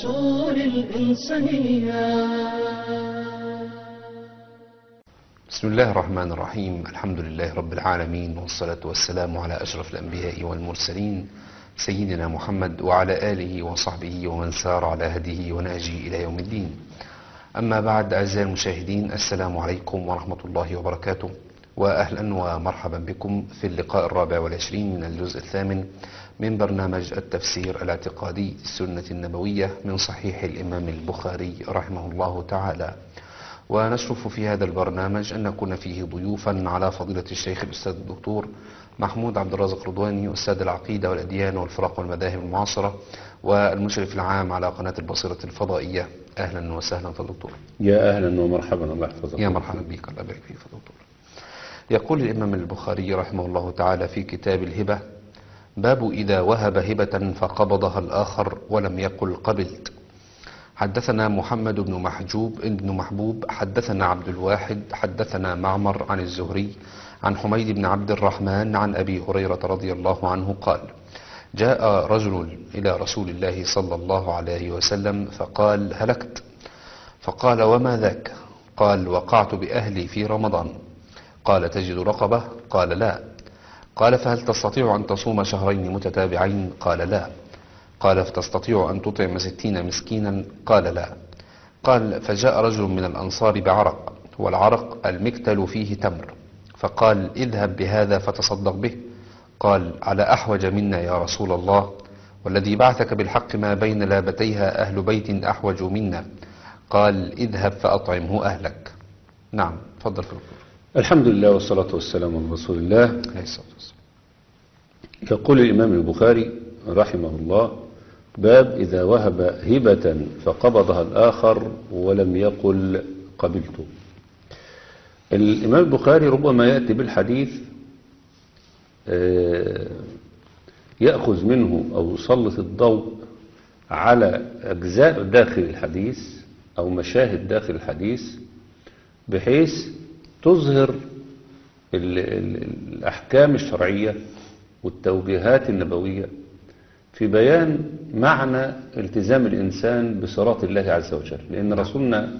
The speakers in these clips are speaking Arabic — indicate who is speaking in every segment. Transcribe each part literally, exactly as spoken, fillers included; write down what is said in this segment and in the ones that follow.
Speaker 1: أصول الإنسانية.
Speaker 2: بسم الله الرحمن الرحيم. الحمد لله رب العالمين، والصلاة والسلام على أشرف الأنبياء والمرسلين سيدنا محمد وعلى آله وصحبه ومن سار على هديه ونهجه إلى يوم الدين. أما بعد، أعزائي المشاهدين، السلام عليكم ورحمة الله وبركاته، وأهلا ومرحبا بكم في اللقاء الرابع والعشرين من الجزء الثامن من برنامج التفسير الاعتقادي السنة النبوية من صحيح الإمام البخاري رحمه الله تعالى. ونشرف في هذا البرنامج أن نكون فيه ضيوفا على فضيلة الشيخ الأستاذ الدكتور محمود عبد الرازق رضواني، أستاذ العقيدة والأديان والفرق والمذاهب المعاصرة، والمشرف العام على قناة البصيرة الفضائية. أهلا وسهلا في الدكتور.
Speaker 3: يا أهلا ومرحبا، الله يحفظك.
Speaker 2: يا مرحبا بك، الله يبارك فيك دكتور. يقول الإمام البخاري رحمه الله تعالى في كتاب الهبة: باب إذا وهب هبة فقبضها الآخر ولم يقل قبلت. حدثنا محمد بن محجوب بن محبوب حدثنا عبد الواحد حدثنا معمر عن الزهري عن حميد بن عبد الرحمن عن أبي هريرة رضي الله عنه قال: جاء رجل إلى رسول الله صلى الله عليه وسلم فقال: هلكت. فقال: وما ذاك؟ قال: وقعت بأهلي في رمضان. قال: تجد رقبة؟ قال: لا. قال: فهل تستطيع أن تصوم شهرين متتابعين؟ قال: لا. قال: فتستطيع أن تطعم ستين مسكينا؟ قال: لا. قال: فجاء رجل من الأنصار بعرق، والعرق المكتل فيه تمر، فقال: اذهب بهذا فتصدق به. قال: على أحوج منا يا رسول الله، والذي بعثك بالحق ما بين لابتيها أهل بيت أحوج منا. قال: اذهب فأطعمه أهلك. نعم، تفضل في الدكتور.
Speaker 3: الحمد لله والصلاة والسلام على رسول الله.
Speaker 2: عليه الصلاة والسلام.
Speaker 3: يقول الإمام البخاري رحمه الله: باب إذا وهب هبة فقبضها الآخر ولم يقل قبلته. الإمام البخاري ربما يأتي بالحديث يأخذ منه أو يسلط الضوء على أجزاء داخل الحديث أو مشاهد داخل الحديث، بحيث تظهر الأحكام الشرعية والتوجيهات النبوية في بيان معنى التزام الإنسان بصراط الله عز وجل. لأن رسولنا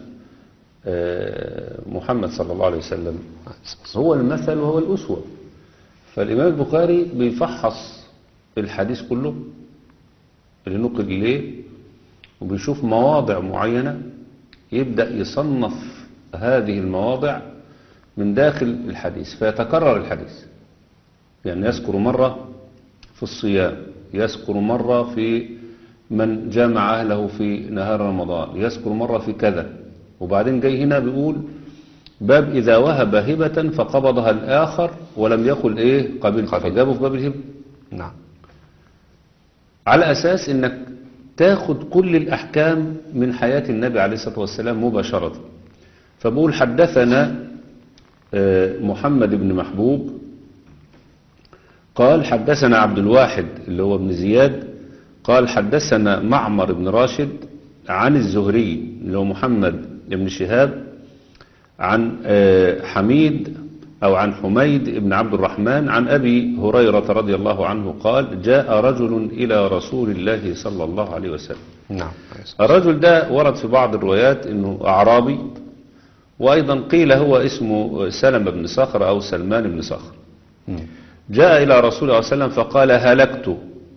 Speaker 3: محمد صلى الله عليه وسلم هو المثل وهو الأسوة. فالإمام البخاري بيفحص الحديث كله اللي نقل إليه، وبيشوف مواضع معينة يبدأ يصنف هذه المواضع من داخل الحديث، فيتكرر الحديث. يعني يذكر مرة في الصيام، يذكر مرة في من جامع أهله في نهار رمضان، يذكر مرة في كذا، وبعدين جاي هنا بيقول: باب إذا وهب هبة فقبضها الآخر ولم يقل إيه قبل، فجابه في باب الهبة.
Speaker 2: نعم،
Speaker 3: على أساس إنك تاخد كل الأحكام من حياة النبي عليه الصلاة والسلام مباشرة. فبقول: حدثنا محمد بن محبوب قال: حدثنا عبد الواحد اللي هو ابن زياد قال: حدثنا معمر بن راشد عن الزهري اللي هو محمد بن شهاب عن حميد أو عن حميد بن عبد الرحمن عن أبي هريرة رضي الله عنه قال: جاء رجل إلى رسول الله صلى الله عليه وسلم.
Speaker 2: نعم.
Speaker 3: الرجل ده ورد في بعض الروايات إنه أعرابي، وأيضا قيل هو اسمه سلم بن صخر أو سلمان بن صخر. جاء إلى رسول الله صلى الله عليه وسلم فقال: هلكت.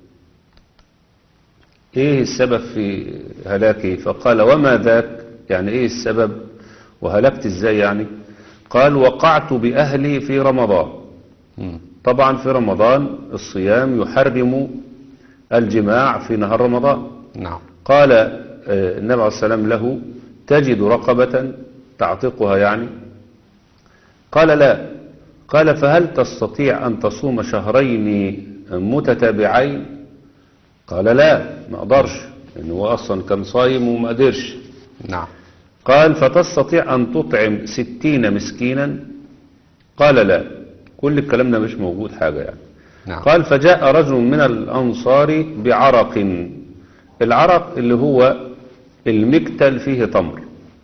Speaker 3: إيه السبب في هلاكي؟ فقال: وما ذاك؟ يعني إيه السبب وهلكت إزاي يعني؟ قال: وقعت بأهلي في رمضان. طبعا في رمضان الصيام يحرم الجماع في نهار رمضان.
Speaker 2: نعم.
Speaker 3: قال النبي عليه الصلاة والسلام له: تجد رقبة تعتقها يعني؟ قال: لا. قال: فهل تستطيع أن تصوم شهرين متتابعين؟ قال: لا، ما أقدرش، لأنه هو أصلا كان صايم وما قدرش.
Speaker 2: نعم.
Speaker 3: قال: فتستطيع أن تطعم ستين مسكينا؟ قال: لا. كل الكلام ده مش موجود حاجة يعني.
Speaker 2: نعم.
Speaker 3: قال: فجاء رجل من الأنصار بعرق. العرق اللي هو المكتل فيه تمر.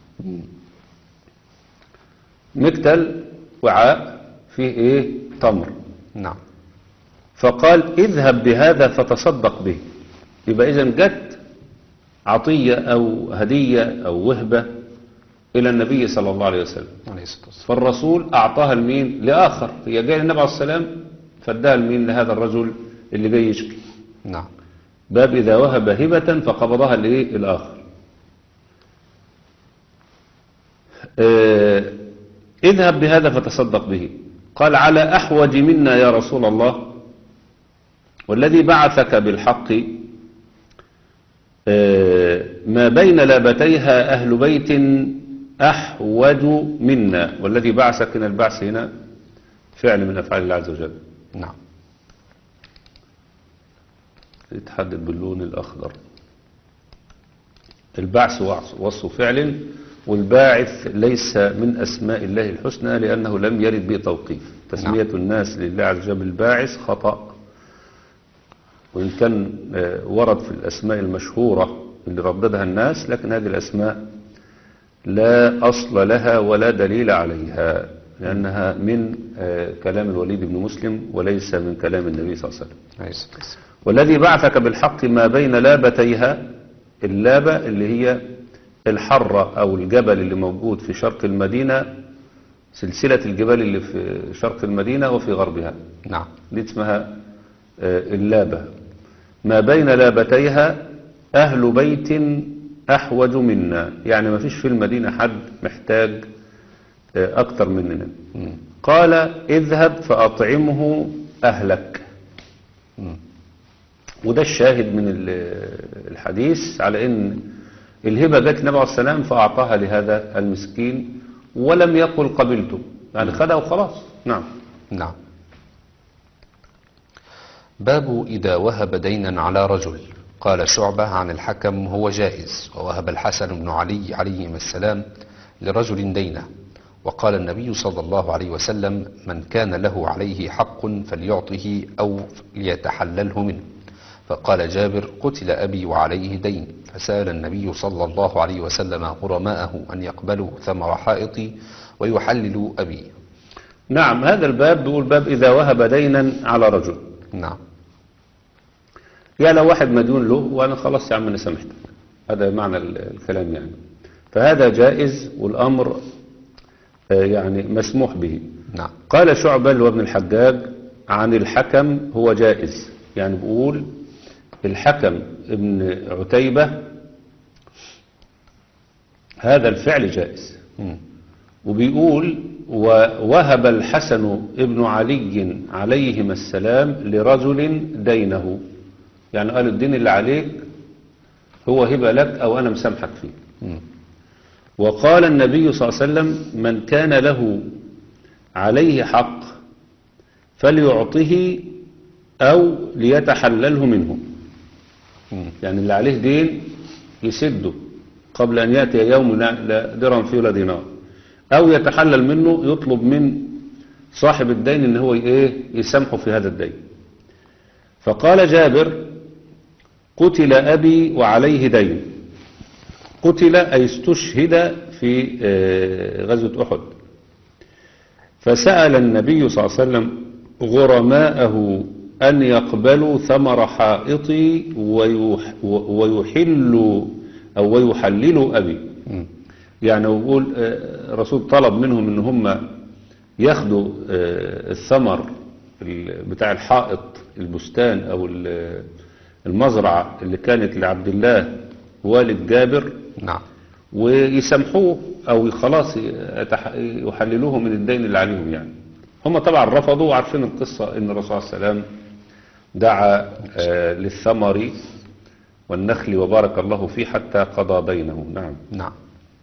Speaker 3: مكتل وعاء فيه ايه تمر.
Speaker 2: نعم.
Speaker 3: فقال: اذهب بهذا فتصدق به. يبقى اذا جت عطية أو هدية أو وهبة إلى النبي صلى الله عليه وسلم،
Speaker 2: عليه الصلاة والسلام.
Speaker 3: فالرسول أعطاها لمين؟ لآخر. هي جاية للنبي عليه السلام فادها لمين؟ لهذا الرجل اللي جاي يشكي.
Speaker 2: نعم.
Speaker 3: باب إذا وهب هبة فقبضها لإيه؟ الآخر. آه اذهب بهذا فتصدق به. قال على أحوج منا يا رسول الله والذي بعثك بالحق آه ما بين لابتيها أهل بيت أحوج منا. والذي بعثك هنا، البعث هنا فعل من أفعال الله عز وجل.
Speaker 2: نعم.
Speaker 3: يتحدد باللون الأخضر. البعث وصف فعل، والباعث ليس من أسماء الله الحسنى لأنه لم يرد به توقيف. تسمية
Speaker 2: نعم.
Speaker 3: الناس لله عز وجل بالباعث خطأ، وإن كان ورد في الأسماء المشهورة اللي رددها الناس، لكن هذه الأسماء لا أصل لها ولا دليل عليها، لأنها من كلام الوليد بن مسلم وليس من كلام النبي صلى الله عليه وسلم.
Speaker 2: عليه الصلاة والسلام.
Speaker 3: والذي بعثك بالحق ما بين لابتيها. اللابة اللي هي الحرة أو الجبل اللي موجود في شرق المدينة، سلسلة الجبال اللي في شرق المدينة وفي غربها.
Speaker 2: نعم.
Speaker 3: دي اسمها اللابة. ما بين لابتيها أهل بيت أحوج منا، يعني ما فيش في المدينة حد محتاج أكتر مننا.
Speaker 2: مم.
Speaker 3: قال اذهب فأطعمه أهلك.
Speaker 2: مم.
Speaker 3: وده الشاهد من الحديث على ان الهبة جت النبي عليه السلام فأعطاها لهذا المسكين ولم يقل قبلته، يعني خدها وخلاص. نعم.
Speaker 2: نعم. باب إذا وهب دينا على رجل. قال شعبة عن الحكم هو جائز. ووهب الحسن بن علي عليهما السلام لرجل دينه. وقال النبي صلى الله عليه وسلم من كان له عليه حق فليعطه أو ليتحلله منه. فقال جابر قتل أبي وعليه دين، فسأل النبي صلى الله عليه وسلم غرماءه أن يقبلوا ثمر حائطي ويحللوا أبي.
Speaker 3: نعم. هذا الباب بيقول باب إذا وهب دينا على رجل.
Speaker 2: نعم.
Speaker 3: يعني لو واحد مديون له وأنا خلاص يا عم أنا سامحتك، هذا معنى الكلام يعني، فهذا جائز والأمر يعني مسموح به.
Speaker 2: نعم.
Speaker 3: قال شعبة اللي هو ابن الحجاج عن الحكم هو جائز، يعني بيقول الحكم ابن عتيبة هذا الفعل جائز.
Speaker 2: مم.
Speaker 3: وبيقول ووهب الحسن ابن علي عليهما السلام لرجل دينه، يعني قال الدين اللي عليك هو هبة لك أو أنا مسامحك فيه.
Speaker 2: مم.
Speaker 3: وقال النبي صلى الله عليه وسلم من كان له عليه حق فليعطه أو ليتحلله منه.
Speaker 2: مم.
Speaker 3: يعني اللي عليه دين يسده قبل أن يأتي يوم لا درهم فيه ولا دينار، أو يتحلل منه، يطلب من صاحب الدين إن هو إيه يسامحه في هذا الدين. فقال جابر قتل أبي وعليه دين. قتل أي استشهد في غزوة أحد. فسأل النبي صلى الله عليه وسلم غرماءه أن يقبلوا ثمر حائطي ويحلوا أو ويحللوا أبي.
Speaker 2: مم.
Speaker 3: يعني يقول الرسول طلب منهم ان هم ياخدوا الثمر بتاع الحائط البستان او المزرعة اللي كانت لعبد الله والد جابر.
Speaker 2: نعم.
Speaker 3: ويسامحوه او خلاص يحللوه من الدين اللي عليهم. يعني هم طبعا رفضوا، وعارفين القصة ان الرسول صلى الله عليه وسلم دعا للثمر والنخل وبارك الله فيه حتى قضى بينه. نعم.
Speaker 2: نعم.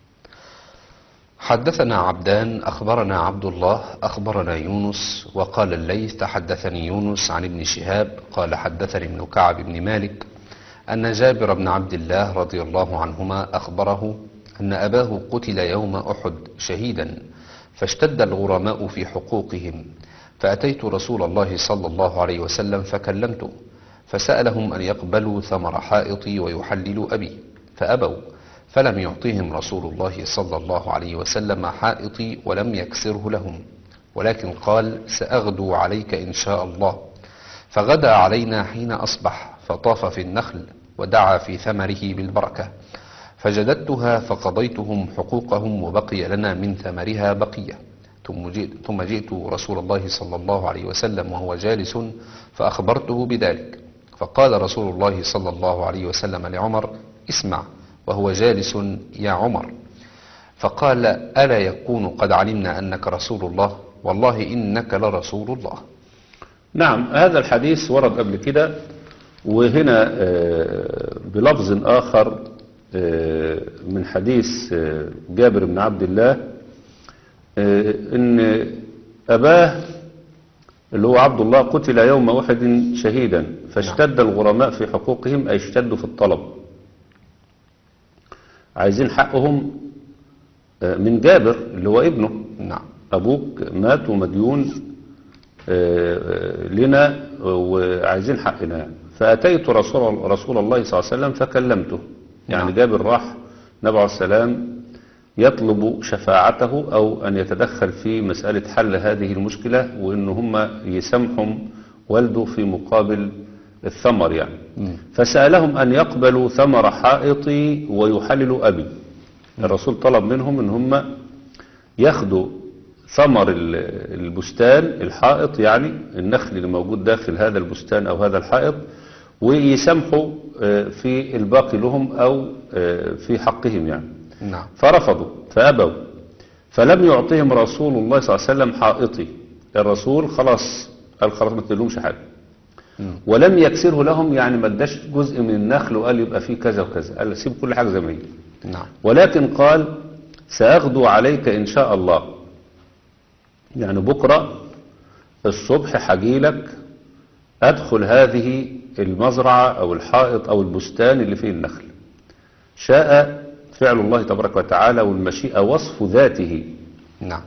Speaker 2: حدثنا عبدان أخبرنا عبد الله أخبرنا يونس. وقال الليث تحدثني يونس عن ابن شهاب قال حدثني ابن كعب بن مالك أن جابر بن عبد الله رضي الله عنهما أخبره أن أباه قتل يوم أحد شهيدا، فاشتد الغرماء في حقوقهم، فأتيت رسول الله صلى الله عليه وسلم فكلمته، فسألهم أن يقبلوا ثمر حائطي ويحللوا أبي، فأبوا، فلم يعطهم رسول الله صلى الله عليه وسلم حائطي ولم يكسره لهم، ولكن قال سأغدو عليك إن شاء الله. فغدا علينا حين أصبح، فطاف في النخل ودعا في ثمره بالبركة، فجددتها فقضيتهم حقوقهم وبقي لنا من ثمرها بقية. ثم جئت, ثم جئت رسول الله صلى الله عليه وسلم وهو جالس فأخبرته بذلك، فقال رسول الله صلى الله عليه وسلم لعمر: اسمع، وهو جالس: يا عمر. فقال: ألا يكون قد علمنا أنك رسول الله؟ والله إنك لرسول الله.
Speaker 3: نعم، هذا الحديث ورد قبل كده، وهنا آه، بلفظ آخر آه، من حديث آه، جابر بن عبد الله آه، إن أباه اللي هو عبد الله قتل يوم أحد شهيدا، فاشتد الغرماء في حقوقهم، أي اشتدوا في الطلب، عايزين حقهم آه، من جابر اللي هو ابنه.
Speaker 2: نعم.
Speaker 3: أبوك مات ومديون آه، لنا وعايزين حقنا يعني. فأتيت رسول, رسول الله صلى الله عليه وسلم فكلمته. يعني
Speaker 2: نعم.
Speaker 3: جابر راح نبي عليه السلام يطلب شفاعته أو أن يتدخل في مسألة حل هذه المشكلة، وإن هم يسامحهم والده في مقابل الثمر يعني.
Speaker 2: مم.
Speaker 3: فسألهم أن يقبلوا ثمر حائطي ويحللوا أبي. الرسول طلب منهم أن هم ياخدوا ثمر ال- البستان الحائط، يعني النخل اللي موجود داخل هذا البستان أو هذا الحائط، ويسامحوا آه، في الباقي لهم أو آه، في حقهم يعني.
Speaker 2: نعم.
Speaker 3: فرفضوا فأبوا، فلم يعطيهم رسول الله صلى الله عليه وسلم حائطي. الرسول خلاص قال خلاص ما تدلهمش حاجة.
Speaker 2: مم.
Speaker 3: ولم يكسره لهم، يعني ما اداش جزء من النخل وقال يبقى فيه كذا وكذا، قال سيب كل حاجة زي ما هي.
Speaker 2: نعم.
Speaker 3: ولكن قال سأغدو عليك إن شاء الله، يعني بكرة الصبح حجيلك أدخل هذه المزرعة أو الحائط أو البستان اللي فيه النخل. شاء فعل الله تبارك وتعالى، والمشيئة وصف ذاته،
Speaker 2: نعم.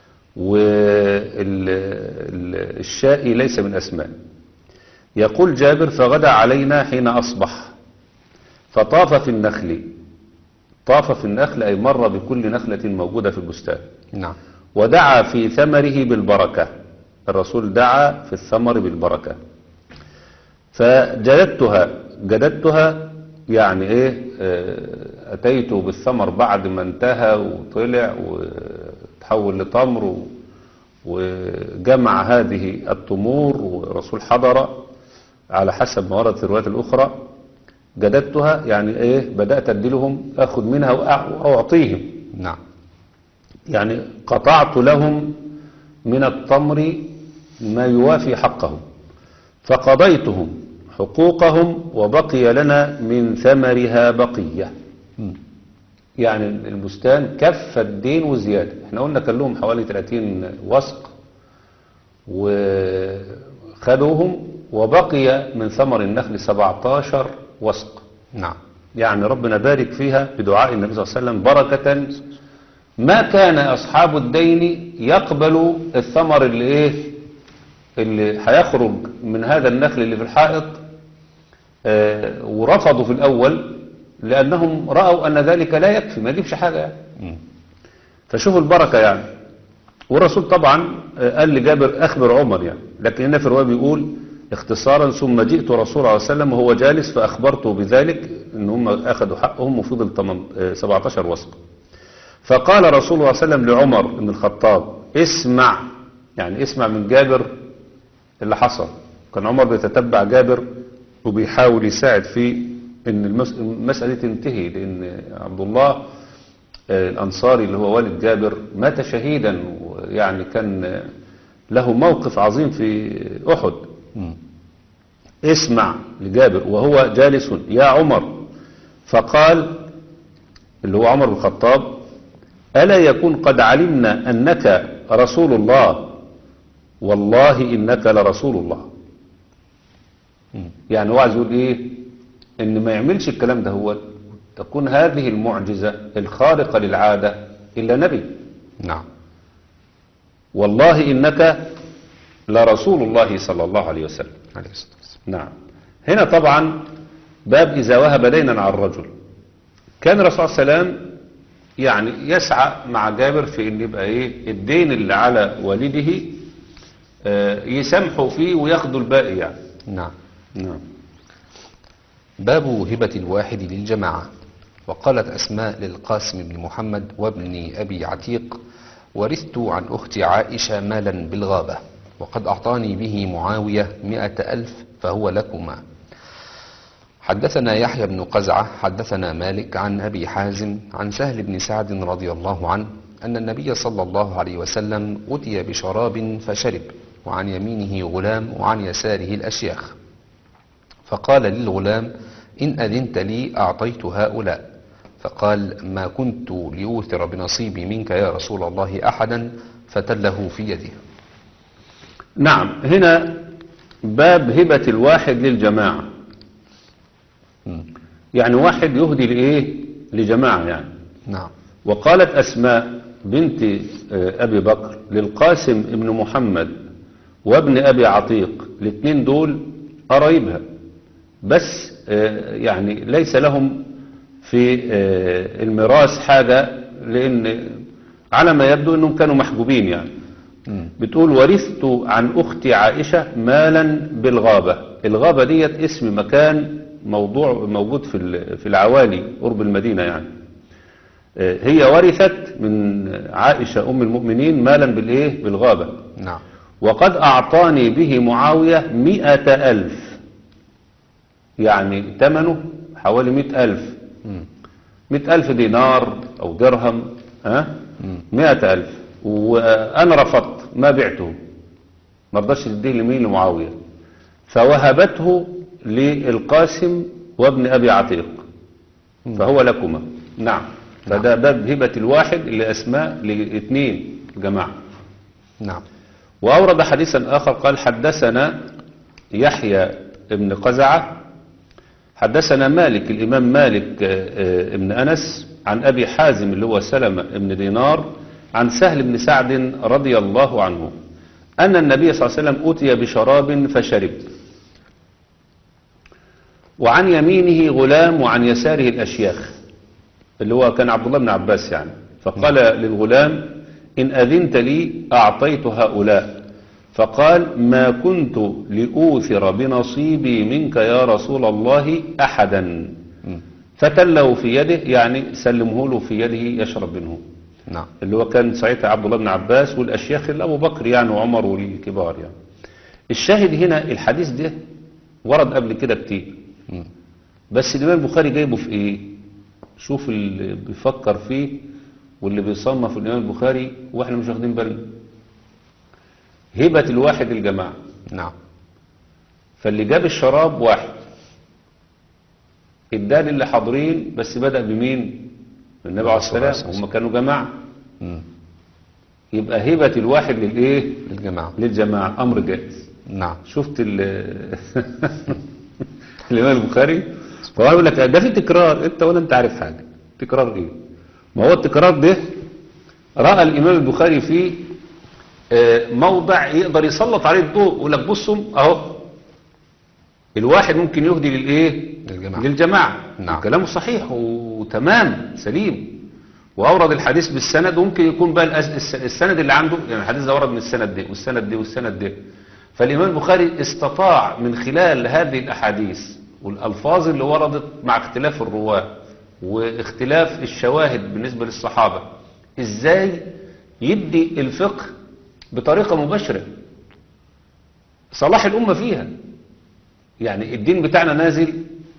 Speaker 3: والشاء ليس من أسماء. يقول جابر: فغدا علينا حين أصبح فطاف في النخل. طاف في النخل أي مر بكل نخلة موجودة في البستان،
Speaker 2: نعم.
Speaker 3: ودعا في ثمره بالبركة. الرسول دعا في الثمر بالبركة. فجددتها جددتها يعني ايه آه، اتيت بالثمر بعد ما انتهى وطلع وتحول لتمر و- وجمع هذه التمور، والرسول حضر على حسب ما ورد في الروايات الاخرى. جددتها يعني ايه بدأت اديلهم، اخذ منها وأع- واعطيهم،
Speaker 2: نعم.
Speaker 3: يعني قطعت لهم من التمر ما يوافي حقهم، فقضيتهم حقوقهم وبقي لنا من ثمرها بقية.
Speaker 2: مم.
Speaker 3: يعني البستان كف الدين وزيادة. احنا قلنا كان لهم حوالي ثلاثين وسق وخدوهم، وبقي من ثمر النخل سبعتاشر وسق.
Speaker 2: نعم.
Speaker 3: يعني ربنا بارك فيها بدعاء النبي صلى الله عليه وسلم بركة. ما كان أصحاب الدين يقبلوا الثمر اللي إيه اللي هيخرج من هذا النخل اللي في الحائط، آه ورفضوا في الأول لأنهم رأوا أن ذلك لا يكفي، ما يجيبش حاجة يعني.
Speaker 2: مم.
Speaker 3: فشوفوا البركة يعني. والرسول طبعا آه قال لجابر أخبر عمر يعني، لكن هنا في الرواية بيقول اختصارا: ثم جئت رسول الله صلى الله عليه وسلم وهو جالس فأخبرته بذلك، إن هم أخذوا حقهم وفضل سبعتاشر وسق. فقال رسول الله صلى الله عليه وسلم لعمر بن الخطاب: اسمع، يعني اسمع من جابر اللي حصل. كان عمر بيتتبع جابر وبيحاول يساعد في ان المس- المسألة تنتهي، لان عبد الله آه، الانصاري اللي هو والد جابر مات شهيدا، ويعني كان آه، له موقف عظيم في احد.
Speaker 2: مم.
Speaker 3: اسمع لجابر وهو جالس: يا عمر. فقال اللي هو عمر بن الخطاب: ألا يكون قد علمنا أنك رسول الله؟ والله إنك لرسول الله.
Speaker 2: مم.
Speaker 3: يعني هو عايز يقول إيه؟ إن ما يعملش الكلام ده هو تكون هذه المعجزة الخارقة للعادة إلا نبي.
Speaker 2: نعم.
Speaker 3: والله إنك لرسول الله صلى الله عليه وسلم.
Speaker 2: عليه الصلاة والسلام.
Speaker 3: نعم. هنا طبعا باب إذا وهب دينا على الرجل. كان الرسول صلى الله عليه وسلم يعني يسعى مع جابر في ان يبقى ايه الدين اللي على والده آه، يسامحوا فيه وياخدوا الباقي يعني.
Speaker 2: نعم.
Speaker 3: نعم.
Speaker 2: باب هبة الواحد للجماعة. وقالت أسماء للقاسم بن محمد وابن أبي عتيق: ورثت عن أختي عائشة مالا بالغابة، وقد أعطاني به معاوية مئة ألف فهو لكما. حدثنا يحيى بن قزعة حدثنا مالك عن أبي حازم عن سهل بن سعد رضي الله عنه أن النبي صلى الله عليه وسلم أتي بشراب فشرب، وعن يمينه غلام وعن يساره الأشياخ، فقال للغلام: إن أذنت لي أعطيت هؤلاء. فقال: ما كنت لأوثر بنصيبي منك يا رسول الله أحدا، فتله في يده.
Speaker 3: نعم، هنا باب هبة الواحد للجماعة. يعني واحد يهدي لإيه؟ لجماعة يعني.
Speaker 2: نعم.
Speaker 3: وقالت أسماء بنت أبي بكر للقاسم ابن محمد وابن أبي عتيق، الاثنين دول قرايبها، بس يعني ليس لهم في الميراث حاجة، لأن على ما يبدو أنهم كانوا محجوبين يعني. بتقول: ورثت عن أختي عائشة مالا بالغابة. الغابة ديت اسم مكان موضوع موجود في في العوالي قرب المدينة يعني. هي ورثت من عائشة أم المؤمنين مالا بالإيه؟ بالغابة.
Speaker 2: نعم.
Speaker 3: وقد أعطاني به معاوية مئة ألف، يعني ثمنه حوالي مئة ألف. مئة ألف دينار أو درهم، ها؟ مئة ألف. وأنا رفضت، ما بعته، ما رضاش تديه لمين؟ لمعاوية. فوهبته للقاسم وابن أبي عتيق، فهو لكما. نعم. فده باب هبة الواحد لأسماء لاثنين جماعة.
Speaker 2: نعم.
Speaker 3: وأورد حديثا آخر قال: حدثنا يحيى ابن قزعة حدثنا مالك، الإمام مالك ابن أنس، عن أبي حازم اللي هو سلمة ابن دينار، عن سهل بن سعد رضي الله عنه أن النبي صلى الله عليه وسلم أتي بشراب فشرب، وعن يمينه غلام وعن يساره الأشياخ، اللي هو كان عبد الله بن عباس يعني. فقال للغلام: إن أذنت لي أعطيت هؤلاء. فقال: ما كنت لأوثر بنصيبي منك يا رسول الله أحدا، فتله في يده، يعني سلمه له في يده يشرب منه.
Speaker 2: نعم.
Speaker 3: اللي هو كان ساعتها عبد الله بن عباس والأشياخ اللي أبو بكر يعني وعمر والكبار يعني. الشاهد هنا الحديث ده ورد قبل كده كتير، بس الإمام البخاري جايبه في إيه؟ شوف اللي بيفكر فيه واللي بيصنف الإمام البخاري وإحنا مش واخدين بالنا. هبة الواحد الجماعة.
Speaker 2: نعم.
Speaker 3: فاللي جاب الشراب واحد، اداه اللي حاضرين، بس بدأ بمين؟ النبي عليه الصلاة والسلام، هم كانوا جماعة.
Speaker 2: مم.
Speaker 3: يبقى هبة الواحد للإيه؟
Speaker 2: للجماعة.
Speaker 3: للجماعة، أمر جائز.
Speaker 2: نعم.
Speaker 3: شفت ال الإمام البخاري فهو يقول لك ده في تكرار، انت ولا انت عارف حاجة. تكرار ايه؟ ما هو التكرار ده رأى الإمام البخاري فيه موضع يقدر يسلط عليه الضوء، يقول لك بصوا اهو الواحد ممكن يهدي للايه؟
Speaker 2: للجماعة.
Speaker 3: للجماعة.
Speaker 2: نعم.
Speaker 3: كلامه صحيح وتمام سليم، وأورد الحديث بالسند، وممكن يكون بقى السند اللي عنده، يعني الحديث ده ورد من السند ده والسند ده والسند ده. فالإمام البخاري استطاع من خلال هذه الأحاديث والألفاظ اللي وردت مع اختلاف الرواة واختلاف الشواهد بالنسبة للصحابة، ازاي يدي الفقه بطريقة مباشرة صلاح الأمة فيها. يعني الدين بتاعنا نازل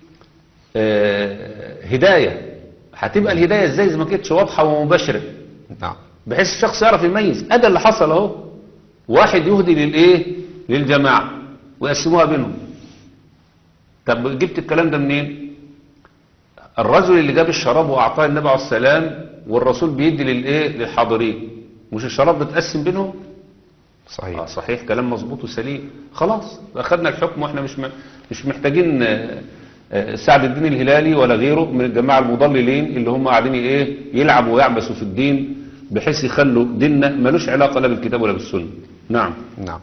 Speaker 3: آه هداية، هتبقى الهداية ازاي إذا ما كانتش واضحة ومباشرة؟
Speaker 2: نعم.
Speaker 3: بحيث الشخص يعرف يميز. ادى اللي حصل اهو، واحد يهدي للايه؟ للجماعة ويقسموها بينهم. طب جبت الكلام ده منين؟ الرجل اللي جاب الشراب واعطاه النبي عليه السلام، والرسول بيدي للايه؟ للحاضرين، مش الشراب بتقسم بينهم؟
Speaker 2: صحيح.
Speaker 3: آه صحيح، كلام مظبوط وسليم. خلاص اخذنا الحكم، واحنا مش مش محتاجين سعد الدين الهلالي ولا غيره من الجماعة المضللين اللي هم قاعدين ايه؟ يلعبوا ويعبسوا في الدين بحيث يخلوا ديننا ملوش علاقة لا بالكتاب ولا بالسنة. نعم.
Speaker 2: نعم.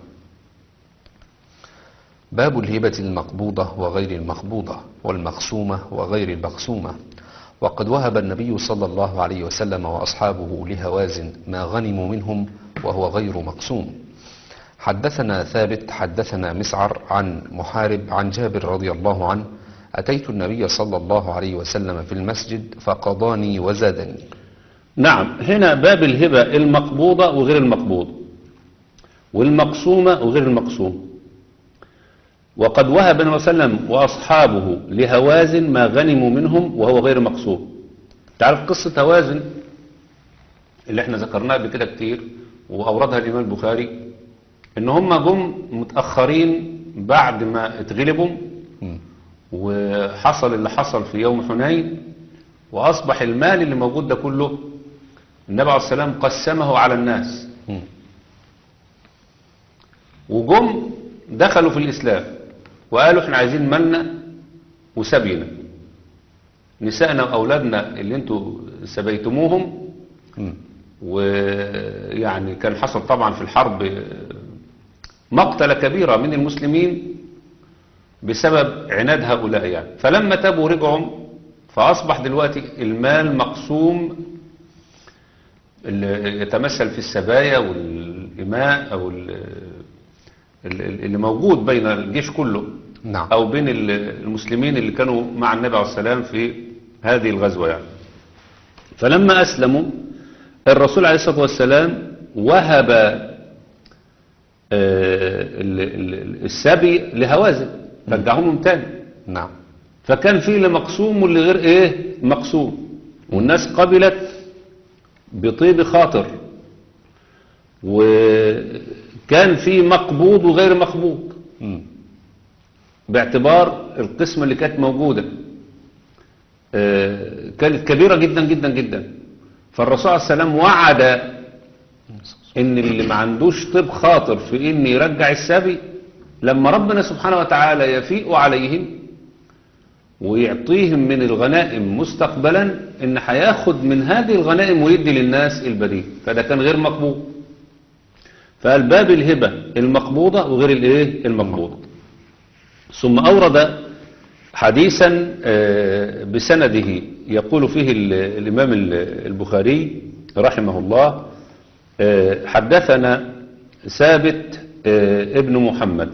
Speaker 2: باب الهبة المقبوضة وغير المقبوضة والمقسومة وغير المقسومة. وقد وهب النبي صلى الله عليه وسلم وأصحابه لهوازن ما غنموا منهم وهو غير مقسوم. حدثنا ثابت حدثنا مسعر عن محارب عن جابر رضي الله عنه أتيت النبي صلى الله عليه وسلم في المسجد فقضاني وزادني.
Speaker 3: نعم، هنا باب الهبة المقبوضة وغير المقبوضة، والمقسومة وغير المقسومة. وقد وهب النبي صلى الله عليه وسلم وأصحابه لهوازن ما غنموا منهم وهو غير مقسوم. تعرف قصة هوازن اللي احنا ذكرناها قبل كده كتير وأوردها الإمام البخاري، إن هم جم متأخرين بعد ما اتغلبوا وحصل اللي حصل في يوم حنين، وأصبح المال اللي موجود ده كله النبي عليه السلام قسمه على الناس، وجم دخلوا في الإسلام وقالوا احنا عايزين مالنا وسبينا، نسائنا وأولادنا اللي انتوا سبيتموهم. ويعني كان حصل طبعا في الحرب مقتلة كبيرة من المسلمين بسبب عناد هؤلاء يعني. فلما تابوا رجعوا، فأصبح دلوقتي المال مقسوم اللي يتمثل في السبايا والإماء أو اللي موجود بين الجيش كله،
Speaker 2: نعم.
Speaker 3: أو بين المسلمين اللي كانوا مع النبي عليه السلام في هذه الغزوة يعني. فلما أسلموا الرسول عليه الصلاة والسلام وهب السبي لهوازن، رجعهم تاني.
Speaker 2: نعم.
Speaker 3: فكان في اللي مقسوم واللي غير ايه مقسوم، والناس قبلت بطيب خاطر، وكان في مقبوض وغير مقبوض
Speaker 2: م.
Speaker 3: باعتبار القسمة اللي كانت موجودة كانت كبيرة جدا جدا جدا. فالرسول عليه السلام وعد ان اللي ما عندوش طيب خاطر في ان يرجع السبي، لما ربنا سبحانه وتعالى يفيء عليهم ويعطيهم من الغنائم مستقبلا، ان هياخد من هذه الغنائم ويدي للناس البديل. فده كان غير مقبوض. فالباب الهبة المقبوضة وغير الايه المقبوضة. ثم أورد حديثا بسنده يقول فيه الإمام البخاري رحمه الله: حدثنا ثابت ابن محمد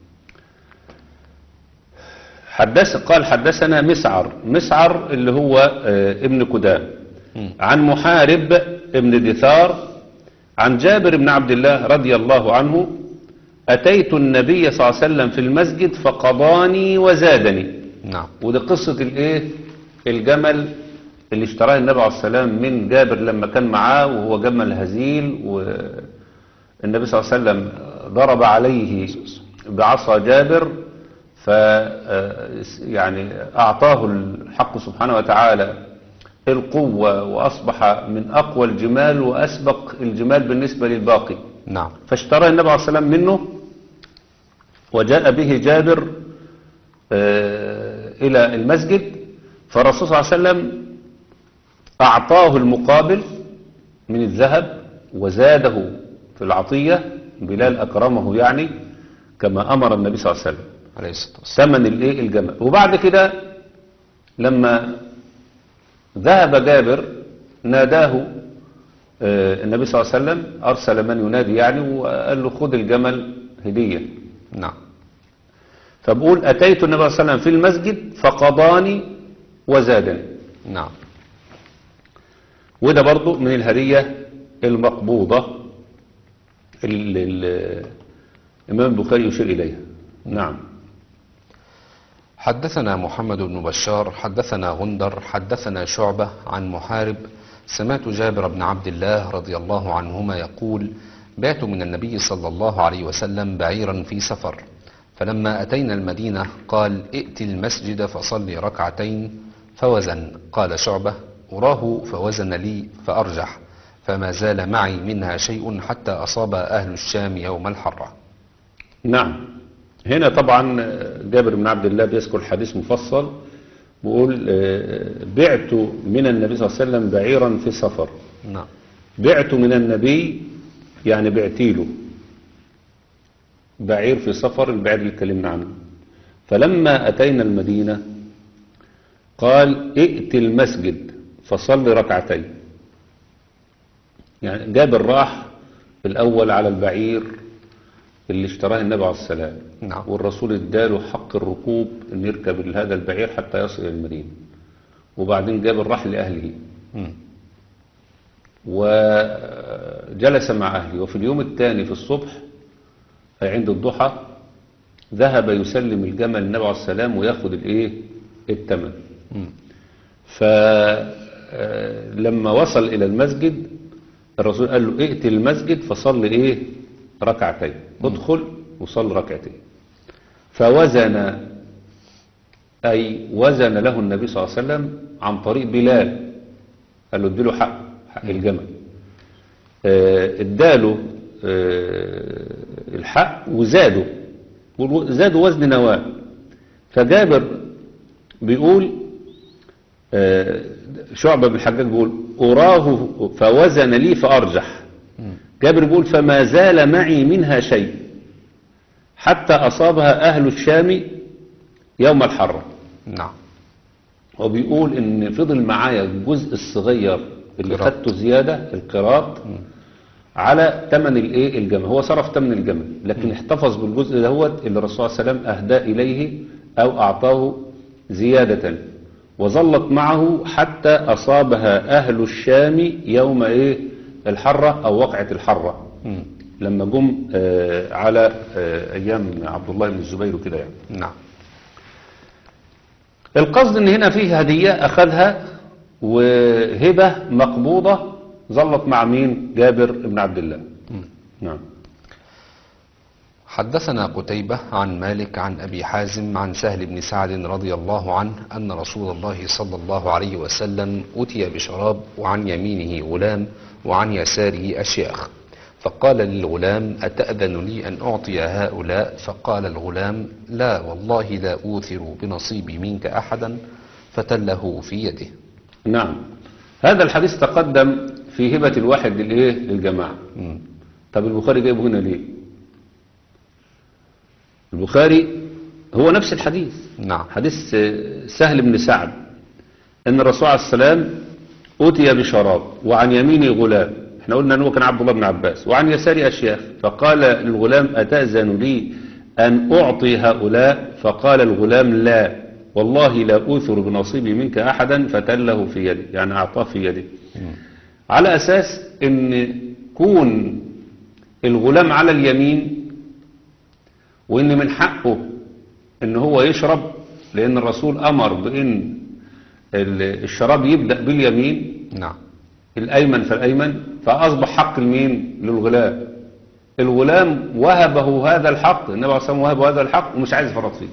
Speaker 3: حدث قال حدثنا مسعر مسعر اللي هو ابن كدام عن محارب ابن دثار عن جابر بن عبد الله رضي الله عنه: أتيت النبي صلى الله عليه وسلم في المسجد فقضاني وزادني.
Speaker 2: نعم.
Speaker 3: وده قصة الايه الجمل اللي اشتراه النبي عليه السلام من جابر لما كان معاه، وهو جمل هزيل، والنبي صلى الله عليه وسلم ضرب عليه بعصا جابر، ف يعني أعطاه الحق سبحانه وتعالى القوة، وأصبح من أقوى الجمال وأسبق الجمال بالنسبة للباقي.
Speaker 2: نعم.
Speaker 3: فاشترى النبي عليه السلام منه، وجاء به جابر آه إلى المسجد. فالرسول صلى الله عليه وسلم أعطاه المقابل من الذهب وزاده في العطية، بلال أكرمه يعني كما أمر النبي صلى الله عليه وسلم
Speaker 2: عليه الصلاة والسلام
Speaker 3: ثمن الايه الجمل. وبعد كده لما ذهب جابر ناداه آه النبي صلى الله عليه وسلم، أرسل من ينادي يعني، وقال له خذ الجمل هدية.
Speaker 2: نعم.
Speaker 3: فبقول أتيت النبي صلى الله عليه وسلم في المسجد فقضاني وزادني.
Speaker 2: نعم.
Speaker 3: وده برضو من الهدية المقبوضة اللي الإمام البخاري يشير إليها. نعم.
Speaker 2: حدثنا محمد بن بشار حدثنا غندر حدثنا شعبة عن محارب: سمعت جابر بن عبد الله رضي الله عنهما يقول: بعت من النبي صلى الله عليه وسلم بعيرا في سفر، فلما أتينا المدينة قال: ائت المسجد فصلي ركعتين. فوزن. قال شعبة: أراه فوزن لي فأرجح، فما زال معي منها شيء حتى أصاب أهل الشام يوم الحرة.
Speaker 3: نعم. هنا طبعا جابر بن عبد الله بيذكر حديث مفصل، بيقول بعت من النبي صلى الله عليه وسلم بعيرا في سفر.
Speaker 2: نعم.
Speaker 3: بعت من النبي يعني بعتيله بعير في سفر، البعير اللي اتكلمنا عنه. فلما أتينا المدينة قال: ائت المسجد فصل ركعتين. يعني جابر راح الأول على البعير اللي اشتراه النبي عليه السلام،
Speaker 2: نعم.
Speaker 3: والرسول اداله حق الركوب ان يركب هذا البعير حتى يصل الى المدينة، وبعدين جاب الراح لأهله
Speaker 2: مم.
Speaker 3: وجلس مع أهله، وفي اليوم الثاني في الصبح أي عند الضحى ذهب يسلم الجمل للنبي عليه السلام وياخد الايه الثمن. فلما وصل إلى المسجد الرسول قال له ائت المسجد فصل ايه ركعتين، ادخل وصل ركعتين. فوزن أي وزن له النبي صلى الله عليه وسلم عن طريق بلال، قال له اديله حق حق الجمل، آه، اداله آه، الحق وزاده زادوا وزن نواه. فجابر بيقول آه، شعبة بن الحجاج بيقول أراه فوزن لي فأرجح. جابر بيقول فما زال معي منها شيء حتى أصابها أهل الشام يوم الحرة.
Speaker 2: نعم.
Speaker 3: وبيقول إن فضل معايا الجزء الصغير اللي
Speaker 2: قراط.
Speaker 3: خدته زيادة القراط على ثمن الايه الجمل. هو صرف ثمن الجمل لكن احتفظ بالجزء دهوت اللي الرسول صلى الله عليه وسلم أهدى إليه أو أعطاه زيادة، وظلت معه حتى أصابها أهل الشام يوم إيه الحرة أو وقعة الحرة
Speaker 2: مم.
Speaker 3: لما جم آه على آه أيام عبد الله بن الزبير وكده يعني.
Speaker 2: نعم.
Speaker 3: القصد ان هنا فيه هدية اخذها وهبة مقبوضة ظلت مع مين؟ جابر بن عبد الله. نعم.
Speaker 2: حدثنا قتيبة عن مالك عن أبي حازم عن سهل بن سعد رضي الله عنه أن رسول الله صلى الله عليه وسلم أتي بشراب وعن يمينه غلام وعن يساره أشياخ، فقال للغلام أتأذن لي أن أعطي هؤلاء؟ فقال الغلام لا والله لا أوثر بنصيبي منك أحدا، فتله في يده.
Speaker 3: نعم. هذا الحديث تقدم في هبة الواحد للإيه للجماعة.
Speaker 2: مم.
Speaker 3: طب البخاري جايبه هنا ليه؟ البخاري هو نفس الحديث،
Speaker 2: نعم.
Speaker 3: حديث سهل بن سعد ان الرسول عليه السلام أتي بشراب وعن يمينه غلام، احنا قلنا انه كان عبد الله بن عباس، وعن يساره أشياخ، فقال للغلام أتأذن لي أن أعطي هؤلاء؟ فقال الغلام لا والله لا أوثر بنصيبي منك أحدا، فتله في يدي، يعني أعطاه في يدي. على أساس ان كون الغلام على اليمين وان من حقه ان هو يشرب، لان الرسول امر بان الشراب يبدأ باليمين،
Speaker 2: نعم.
Speaker 3: الايمن فالايمن، فاصبح حق المين للغلام. الغلام وهبه هذا الحق، النبي عليه الصلاة والسلام وهبه هذا الحق ومش عايز يفرط فيه.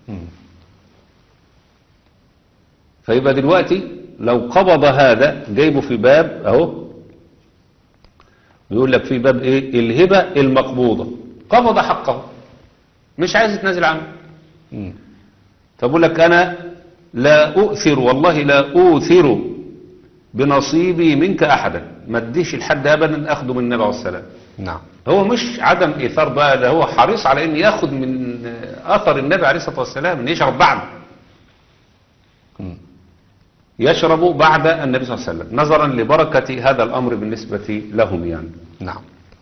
Speaker 3: فيبقى دلوقتي لو قبض هذا جايبه في باب اهو، بيقول لك في باب ايه الهبة المقبوضة، قبض حقه مش عايز يتنازل عنه.
Speaker 2: مم.
Speaker 3: فبقول لك أنا لا أؤثر والله لا أؤثر بنصيبي منك أحدا، ما اديش الحد أبدا أخده من النبي عليه السلام.
Speaker 2: نعم.
Speaker 3: هو مش عدم إيثار بقى، ده هو حريص على أن ياخد من أثر النبي عليه الصلاة والسلام، أن يشرب بعد
Speaker 2: مم.
Speaker 3: يشرب بعد النبي صلى الله عليه وسلم نظرا لبركة هذا الأمر بالنسبة لهم يعني.
Speaker 2: نعم.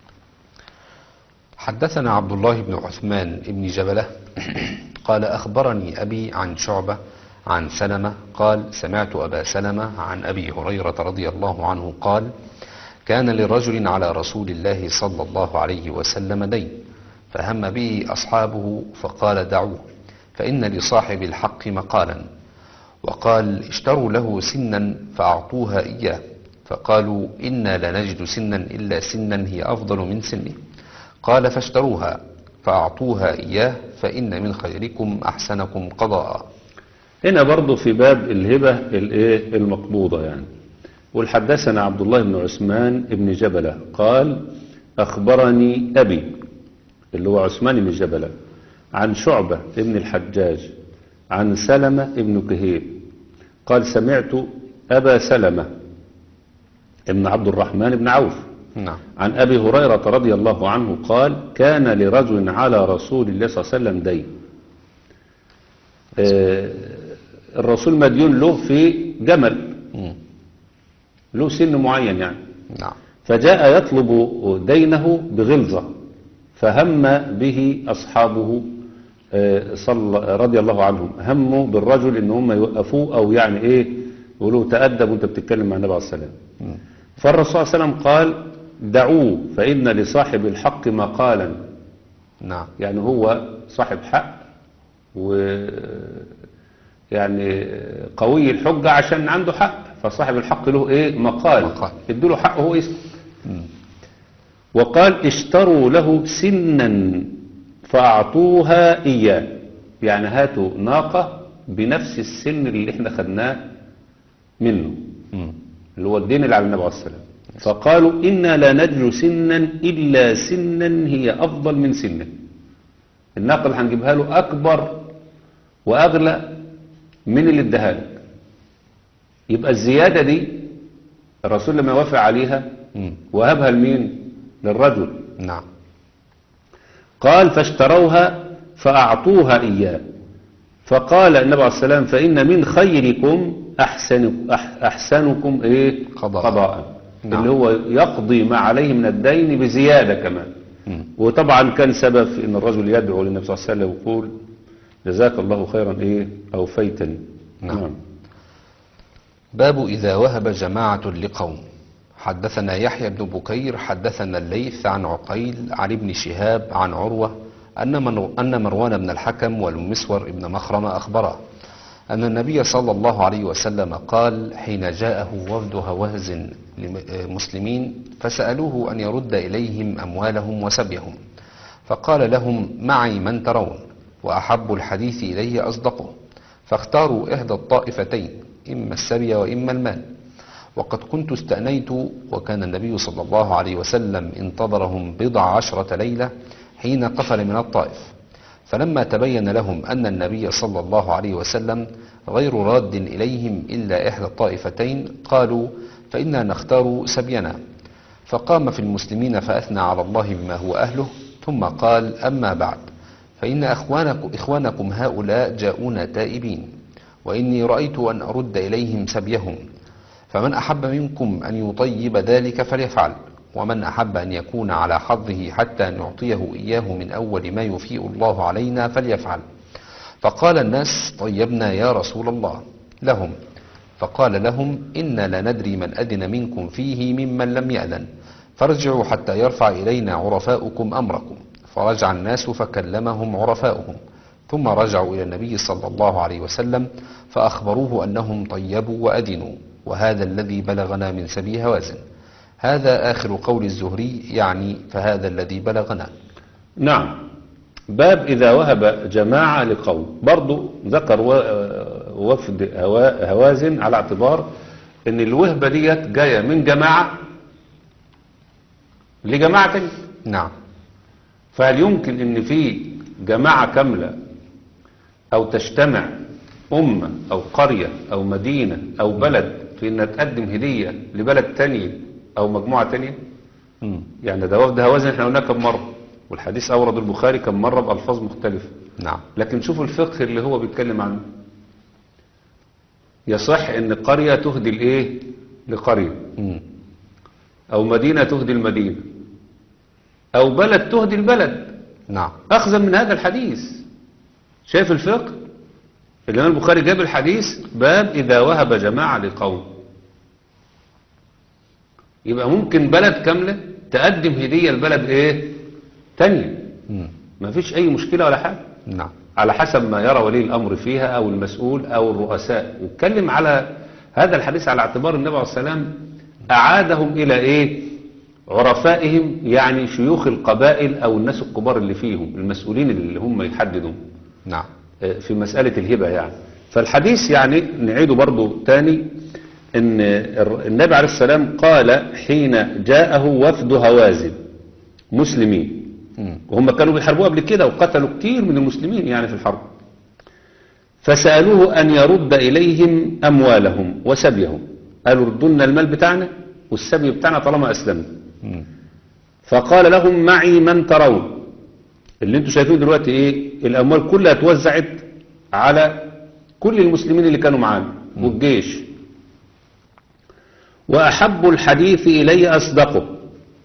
Speaker 2: حدثنا عبد الله بن عثمان بن جبلة قال أخبرني أبي عن شعبة عن سلمة قال سمعت أبا سلمة عن أبي هريرة رضي الله عنه قال كان لرجل على رسول الله صلى الله عليه وسلم دين، فهم به أصحابه فقال دعوه فإن لصاحب الحق مقالا، وقال اشتروا له سنا فأعطوها إياه، فقالوا إنا لا نجد سنا إلا سنا هي أفضل من سنه، قال فاشتروها فأعطوها إياه فإن من خيركم أحسنكم قضاء.
Speaker 3: هنا برضو في باب الهبة الايه المقبوضة يعني. والحدثنا عبد الله بن عثمان بن جبلة قال أخبرني أبي اللي هو عثمان بن جبلة عن شعبة بن الحجاج عن سلمة بن كهيل قال سمعت أبا سلمة ابن عبد الرحمن بن عوف
Speaker 2: نعم.
Speaker 3: عن أبي هريرة رضي الله عنه قال كان لرجل على رسول الله صلى الله عليه وسلم دين. آه الرسول مديون له في جمل له سن معين يعني.
Speaker 2: نعم.
Speaker 3: فجاء يطلب دينه بغلظة فهم به أصحابه آه، صلى رضي الله عنهم، هموا بالرجل إن هم يوقفوه أو يعني إيه يقولوا تأدب وأنت بتتكلم مع النبي عليه السلام. فالرسول صلى الله عليه وسلم قال دعوه فإن لصاحب الحق مقالا.
Speaker 2: نعم.
Speaker 3: يعني هو صاحب حق و يعني قوي الحجة عشان عنده حق، فصاحب الحق له ايه مقال,
Speaker 2: مقال.
Speaker 3: ادوا له حقه هو اسمه. وقال اشتروا له سنا فأعطوها إياه، يعني هاتوا ناقة بنفس السن اللي احنا خدناه منه
Speaker 2: مم.
Speaker 3: اللي هو الدين اللي على النبي عليه السلام. فقالوا إنا لا نجل سنا إلا سنا هي أفضل من سنه. الناقة اللي هنجيبها له أكبر وأغلى من اللي اداها لك. يبقى الزيادة دي الرسول لما يوافق عليها
Speaker 2: مم.
Speaker 3: وهبها لمين؟ للرجل.
Speaker 2: نعم.
Speaker 3: قال فاشتروها فأعطوها إياه. فقال النبي عليه السلام فإن من خيركم أحسن أحسنكم إيه؟
Speaker 2: قضاء.
Speaker 3: قضاء.
Speaker 2: نعم.
Speaker 3: اللي هو يقضي ما عليه من الدين بزيادة كمان.
Speaker 2: مم.
Speaker 3: وطبعا كان سبب في ان الرجل يدعو للنبي صلى الله عليه وسلم ويقول جزاك الله خيرا ايه اوفيتني.
Speaker 2: نعم. نعم. باب إذا وهب جماعة لقوم. حدثنا يحيى بن بكير حدثنا الليث عن عقيل عن ابن شهاب عن عروة أن من أن مروان بن الحكم والمسور ابن مخرمة أخبره أن النبي صلى الله عليه وسلم قال حين جاءه وفد هوازن للمسلمين فسألوه أن يرد إليهم أموالهم وسبيهم، فقال لهم معي من ترون، وأحب الحديث إليه أصدقه، فاختاروا إحدى الطائفتين إما السبي وإما المال. وقد كنت استأنيت وكان النبي صلى الله عليه وسلم انتظرهم بضع عشرة ليلة حين قفل من الطائف، فلما تبين لهم أن النبي صلى الله عليه وسلم غير راد إليهم إلا إحدى الطائفتين قالوا فإنا نختار سبينا. فقام في المسلمين فأثنى على الله بما هو أهله، ثم قال أما بعد فإن أخوانكم, إخوانكم هؤلاء جاءون تائبين، وإني رأيت أن أرد إليهم سبيهم، فمن أحب منكم أن يطيب ذلك فليفعل، ومن أحب أن يكون على حظه حتى نعطيه إياه من أول ما يفيء الله علينا فليفعل. فقال الناس طيبنا يا رسول الله لهم، فقال لهم إنا لا ندري من أذن منكم فيه ممن لم يأذن، فارجعوا حتى يرفع إلينا عرفاؤكم أمركم. فرجع الناس فكلمهم عرفاؤهم، ثم رجعوا إلى النبي صلى الله عليه وسلم فأخبروه أنهم طيبوا وأذنوا، وهذا الذي بلغنا من سبي هوازن. هذا آخر قول الزهري، يعني فهذا الذي بلغنا.
Speaker 3: نعم. باب إذا وهب جماعة لقوم، برضو ذكر وفد هوازن على اعتبار ان الوهبة ديت جاية من جماعة لجماعة تانية.
Speaker 2: نعم.
Speaker 3: فهل يمكن ان في جماعة كاملة او تجتمع أمة او قرية او مدينة او بلد في انها تقدم هدية لبلد تاني او مجموعة تانية؟
Speaker 2: مم.
Speaker 3: يعني ده وفد هوازن احنا قلناه كم مرة، والحديث أورد البخاري كم مرة بألفاظ مختلفة.
Speaker 2: نعم.
Speaker 3: لكن شوفوا الفقه اللي هو بيتكلم عنه. يصح ان قرية تهدي الايه لقرية،
Speaker 2: مم.
Speaker 3: او مدينة تهدي المدينة، او بلد تهدي البلد،
Speaker 2: نعم.
Speaker 3: اخذا من هذا الحديث. شايف الفقه؟ الإمام البخاري جاب الحديث باب إذا وهب جماعة لقوم، يبقى ممكن بلد كاملة تقدم هدية لبلد ايه تانية،
Speaker 2: مم.
Speaker 3: ما فيش اي مشكلة ولا حاجة،
Speaker 2: نعم.
Speaker 3: على حسب ما يرى ولي الأمر فيها أو المسؤول أو الرؤساء. واتكلم على هذا الحديث على اعتبار النبي عليه السلام أعادهم إلى إيه عرفائهم، يعني شيوخ القبائل أو الناس الكبار اللي فيهم المسؤولين اللي هم يحددوا
Speaker 2: نعم.
Speaker 3: في مسألة الهبة. يعني فالحديث يعني نعيده برضو تاني، ان النبي عليه السلام قال حين جاءه وفد هوازن مسلمين،
Speaker 2: مم.
Speaker 3: وهم كانوا بيحاربوه قبل كده وقتلوا كتير من المسلمين يعني في الحرب، فسألوه أن يرد إليهم أموالهم وسبيهم، قالوا ردوا لنا المال بتاعنا والسبي بتاعنا طالما أسلمنا.
Speaker 2: مم.
Speaker 3: فقال لهم معي من ترون، اللي انتوا شايفين دلوقتي ايه الأموال كلها اتوزعت على كل المسلمين اللي كانوا معانا والجيش، وأحب الحديث إلي أصدقه،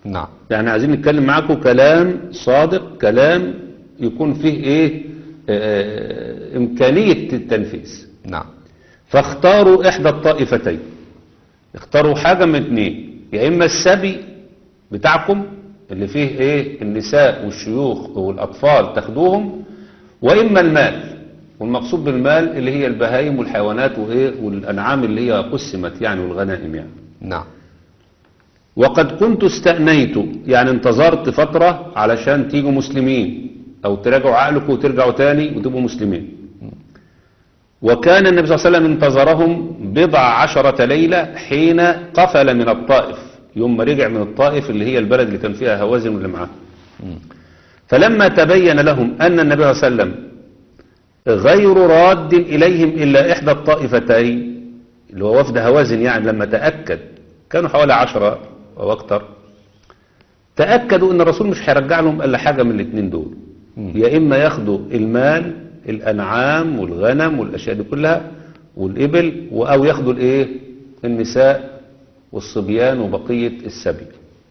Speaker 2: نعم.
Speaker 3: يعني عايزين نتكلم معاكم كلام صادق، كلام يكون فيه ايه آه امكانية التنفيذ.
Speaker 2: نعم.
Speaker 3: فاختاروا احدى الطائفتين، اختاروا حاجة من اتنين، يا اما السبي بتاعكم اللي فيه ايه النساء والشيوخ والاطفال تاخدوهم، واما المال، والمقصود بالمال اللي هي البهايم والحيوانات وايه والانعام اللي هي قسمت يعني والغنائم يعني.
Speaker 2: نعم.
Speaker 3: وقد كنت استأنيت، يعني انتظرت فترة علشان تيجوا مسلمين او تراجعوا عقلكم وترجعوا تاني وتبقوا مسلمين. وكان النبي صلى الله عليه وسلم انتظرهم بضع عشرة ليلة حين قفل من الطائف، يوم ما رجع من الطائف اللي هي البلد اللي كان فيها هوازن واللي معاه. فلما تبين لهم أن النبي صلى الله عليه وسلم غير راد إليهم إلا إحدى الطائفتين اللي هو وفد هوازن، يعني لما تأكد كانوا حوالي عشرة أو أكتر، تأكدوا أن الرسول مش هيرجع لهم إلا حاجة من الاثنين دول، يا إما ياخدوا المال الأنعام والغنم والأشياء دي كلها والإبل، أو ياخدوا الإيه النساء والصبيان وبقية السبي.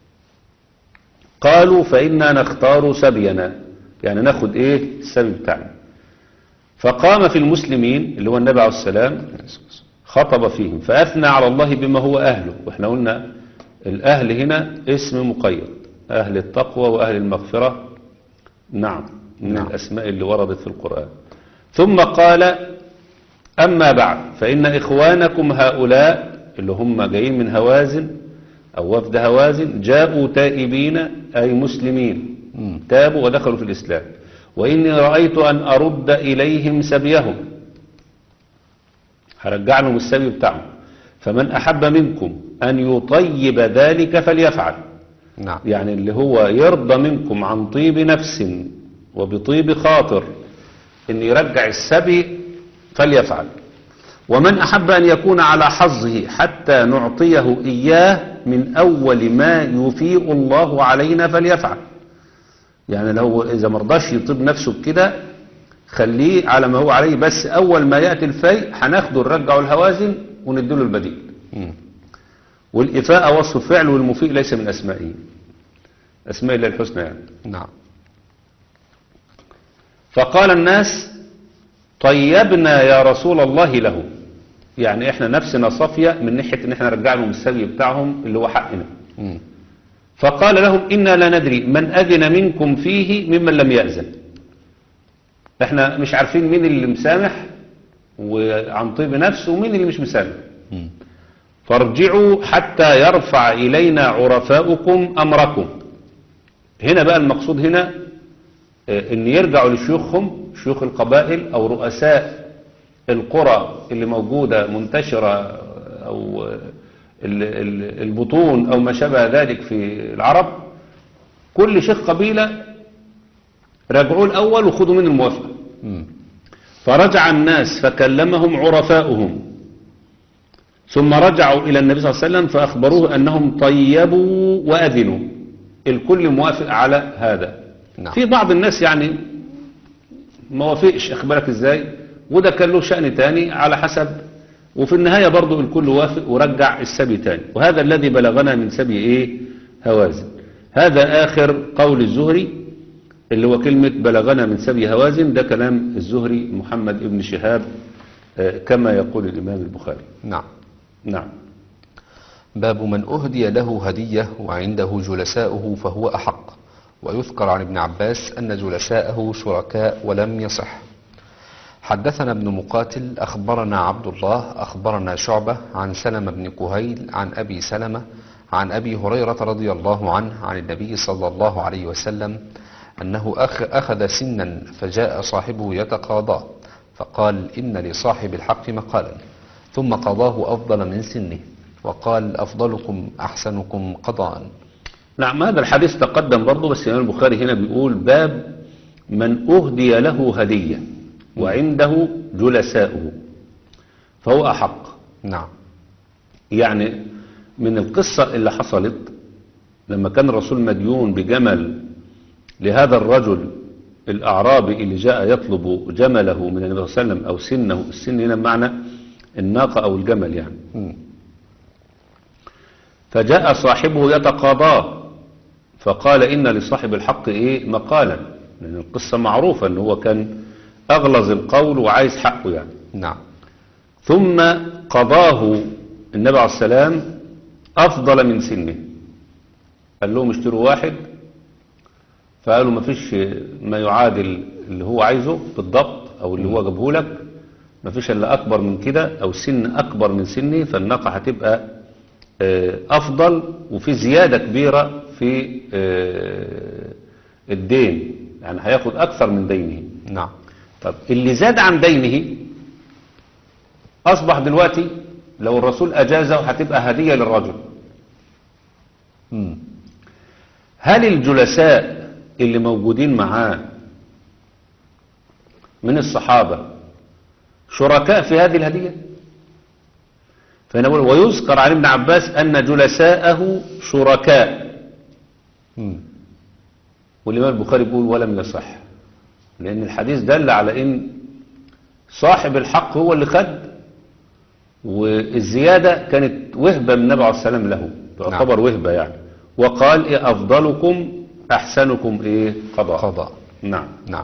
Speaker 3: قالوا فإنا نختار سبينا، يعني ناخد إيه السبي بتاعنا. فقام في المسلمين اللي هو النبي عليه السلام خطب فيهم فأثنى على الله بما هو أهله، وإحنا قلنا الأهل هنا اسم مقيد، أهل التقوى وأهل المغفرة. نعم، من نعم. الأسماء اللي وردت في القرآن. ثم قال أما بعد فإن إخوانكم هؤلاء اللي هم جايين من هوازن أو وفد هوازن جاءوا تائبين أي مسلمين، تابوا ودخلوا في الإسلام، وإني رأيت أن أرد إليهم سبيهم، هرجع لهم السبي بتاعهم، فمن أحب منكم أن يطيب ذلك فليفعل.
Speaker 2: نعم.
Speaker 3: يعني اللي هو يرضى منكم عن طيب نفس وبطيب خاطر ان يرجع السبي فليفعل، ومن احب ان يكون على حظه حتى نعطيه اياه من اول ما يفيء الله علينا فليفعل. يعني لو اذا مرضاش يطيب نفسه بكده خليه على ما هو عليه، بس اول ما ياتي الفيء هناخده نرجعه الهوازن ونديله البديل. م. والإفاءة وصف فعل، والمفيء ليس من أسمائه، أسماء الله الحسنى يعني.
Speaker 2: نعم.
Speaker 3: فقال الناس طيبنا يا رسول الله له، يعني احنا نفسنا صافية من ناحية ان احنا نرجع لهم السبي بتاعهم اللي هو حقنا. م. فقال لهم إنا لا ندري من أذن منكم فيه ممن لم يأذن، احنا مش عارفين مين اللي مسامح وعن طيب نفس ومين اللي مش مسامح. م. فارجعوا حتى يرفع إلينا عرفاؤكم أمركم. هنا بقى المقصود هنا ان يرجعوا لشيوخهم، شيوخ القبائل أو رؤساء القرى اللي موجودة منتشرة أو البطون أو ما شابه ذلك في العرب، كل شيخ قبيلة راجعوا الأول وخذوا من الموافقة. فرجع الناس فكلمهم عرفاؤهم، ثم رجعوا إلى النبي صلى الله عليه وسلم فأخبروه أنهم طيبوا وأذنوا، الكل موافق على هذا. نعم. في بعض الناس يعني ما وافقش، أخبرك إزاي، وده كان له شأن تاني على حسب، وفي النهاية برضو الكل وافق ورجع السبي تاني. وهذا الذي بلغنا من سبي إيه هوازن. هذا آخر قول الزهري اللي هو كلمة بلغنا من سبي هوازن، ده كلام الزهري محمد ابن شهاب كما يقول الإمام البخاري.
Speaker 2: نعم.
Speaker 3: نعم.
Speaker 2: باب من أهدي له هدية وعنده جلساؤه فهو أحق. ويذكر عن ابن عباس أن جلساءه شركاء ولم يصح. حدثنا ابن مقاتل أخبرنا عبد الله أخبرنا شعبة عن سلمة بن كهيل عن أبي سلمة عن أبي هريرة رضي الله عنه عن النبي صلى الله عليه وسلم أنه أخذ سنا فجاء صاحبه يتقاضاه فقال إن لصاحب الحق مقالا، ثم قضاه أفضل من سنه وقال أفضلكم أحسنكم قضاء.
Speaker 3: نعم، هذا الحديث تقدم برضه، بس الإمام البخاري هنا بيقول باب من أهدي له هدية وعنده جلساؤه فهو أحق.
Speaker 2: نعم.
Speaker 3: يعني من القصة اللي حصلت لما كان الرسول مديون بجمل لهذا الرجل الأعرابي اللي جاء يطلب جمله من النبي صلى الله عليه وسلم، أو سنه، السن هنا بمعنى الناقة أو الجمل يعني. م. فجاء صاحبه يتقاضاه فقال إن لصاحب الحق إيه مقالا، لأن القصة معروفة أنه هو كان أغلظ القول وعايز حقه يعني.
Speaker 2: نعم.
Speaker 3: ثم قضاه النبي عليه السلام أفضل من سنه، قال لهم اشتروا واحد، فقالوا ما فيش ما يعادل اللي هو عايزه بالضبط أو اللي هو جابه لك، ما فيش إلا أكبر من كده أو سن أكبر من سني، فالناقة هتبقى أفضل وفي زيادة كبيرة في الدين، يعني هياخد أكثر من دينه.
Speaker 2: نعم.
Speaker 3: طب اللي زاد عن دينه أصبح دلوقتي لو الرسول أجازه هتبقى هدية للرجل.
Speaker 2: مم.
Speaker 3: هل الجلساء اللي موجودين معاه من الصحابة شركاء في هذه الهدية؟ فنقول ويذكر عن ابن عباس أن جلساءه شركاء،
Speaker 2: مم.
Speaker 3: والإمام البخاري بيقول ولم يصح، لأن الحديث دل على أن صاحب الحق هو اللي خد، والزيادة كانت وهبة من النبي عليه السلام له، تعتبر نعم. وهبة يعني. وقال إيه أفضلكم أحسنكم إيه قضاء.
Speaker 2: قضاء.
Speaker 3: نعم.
Speaker 2: نعم.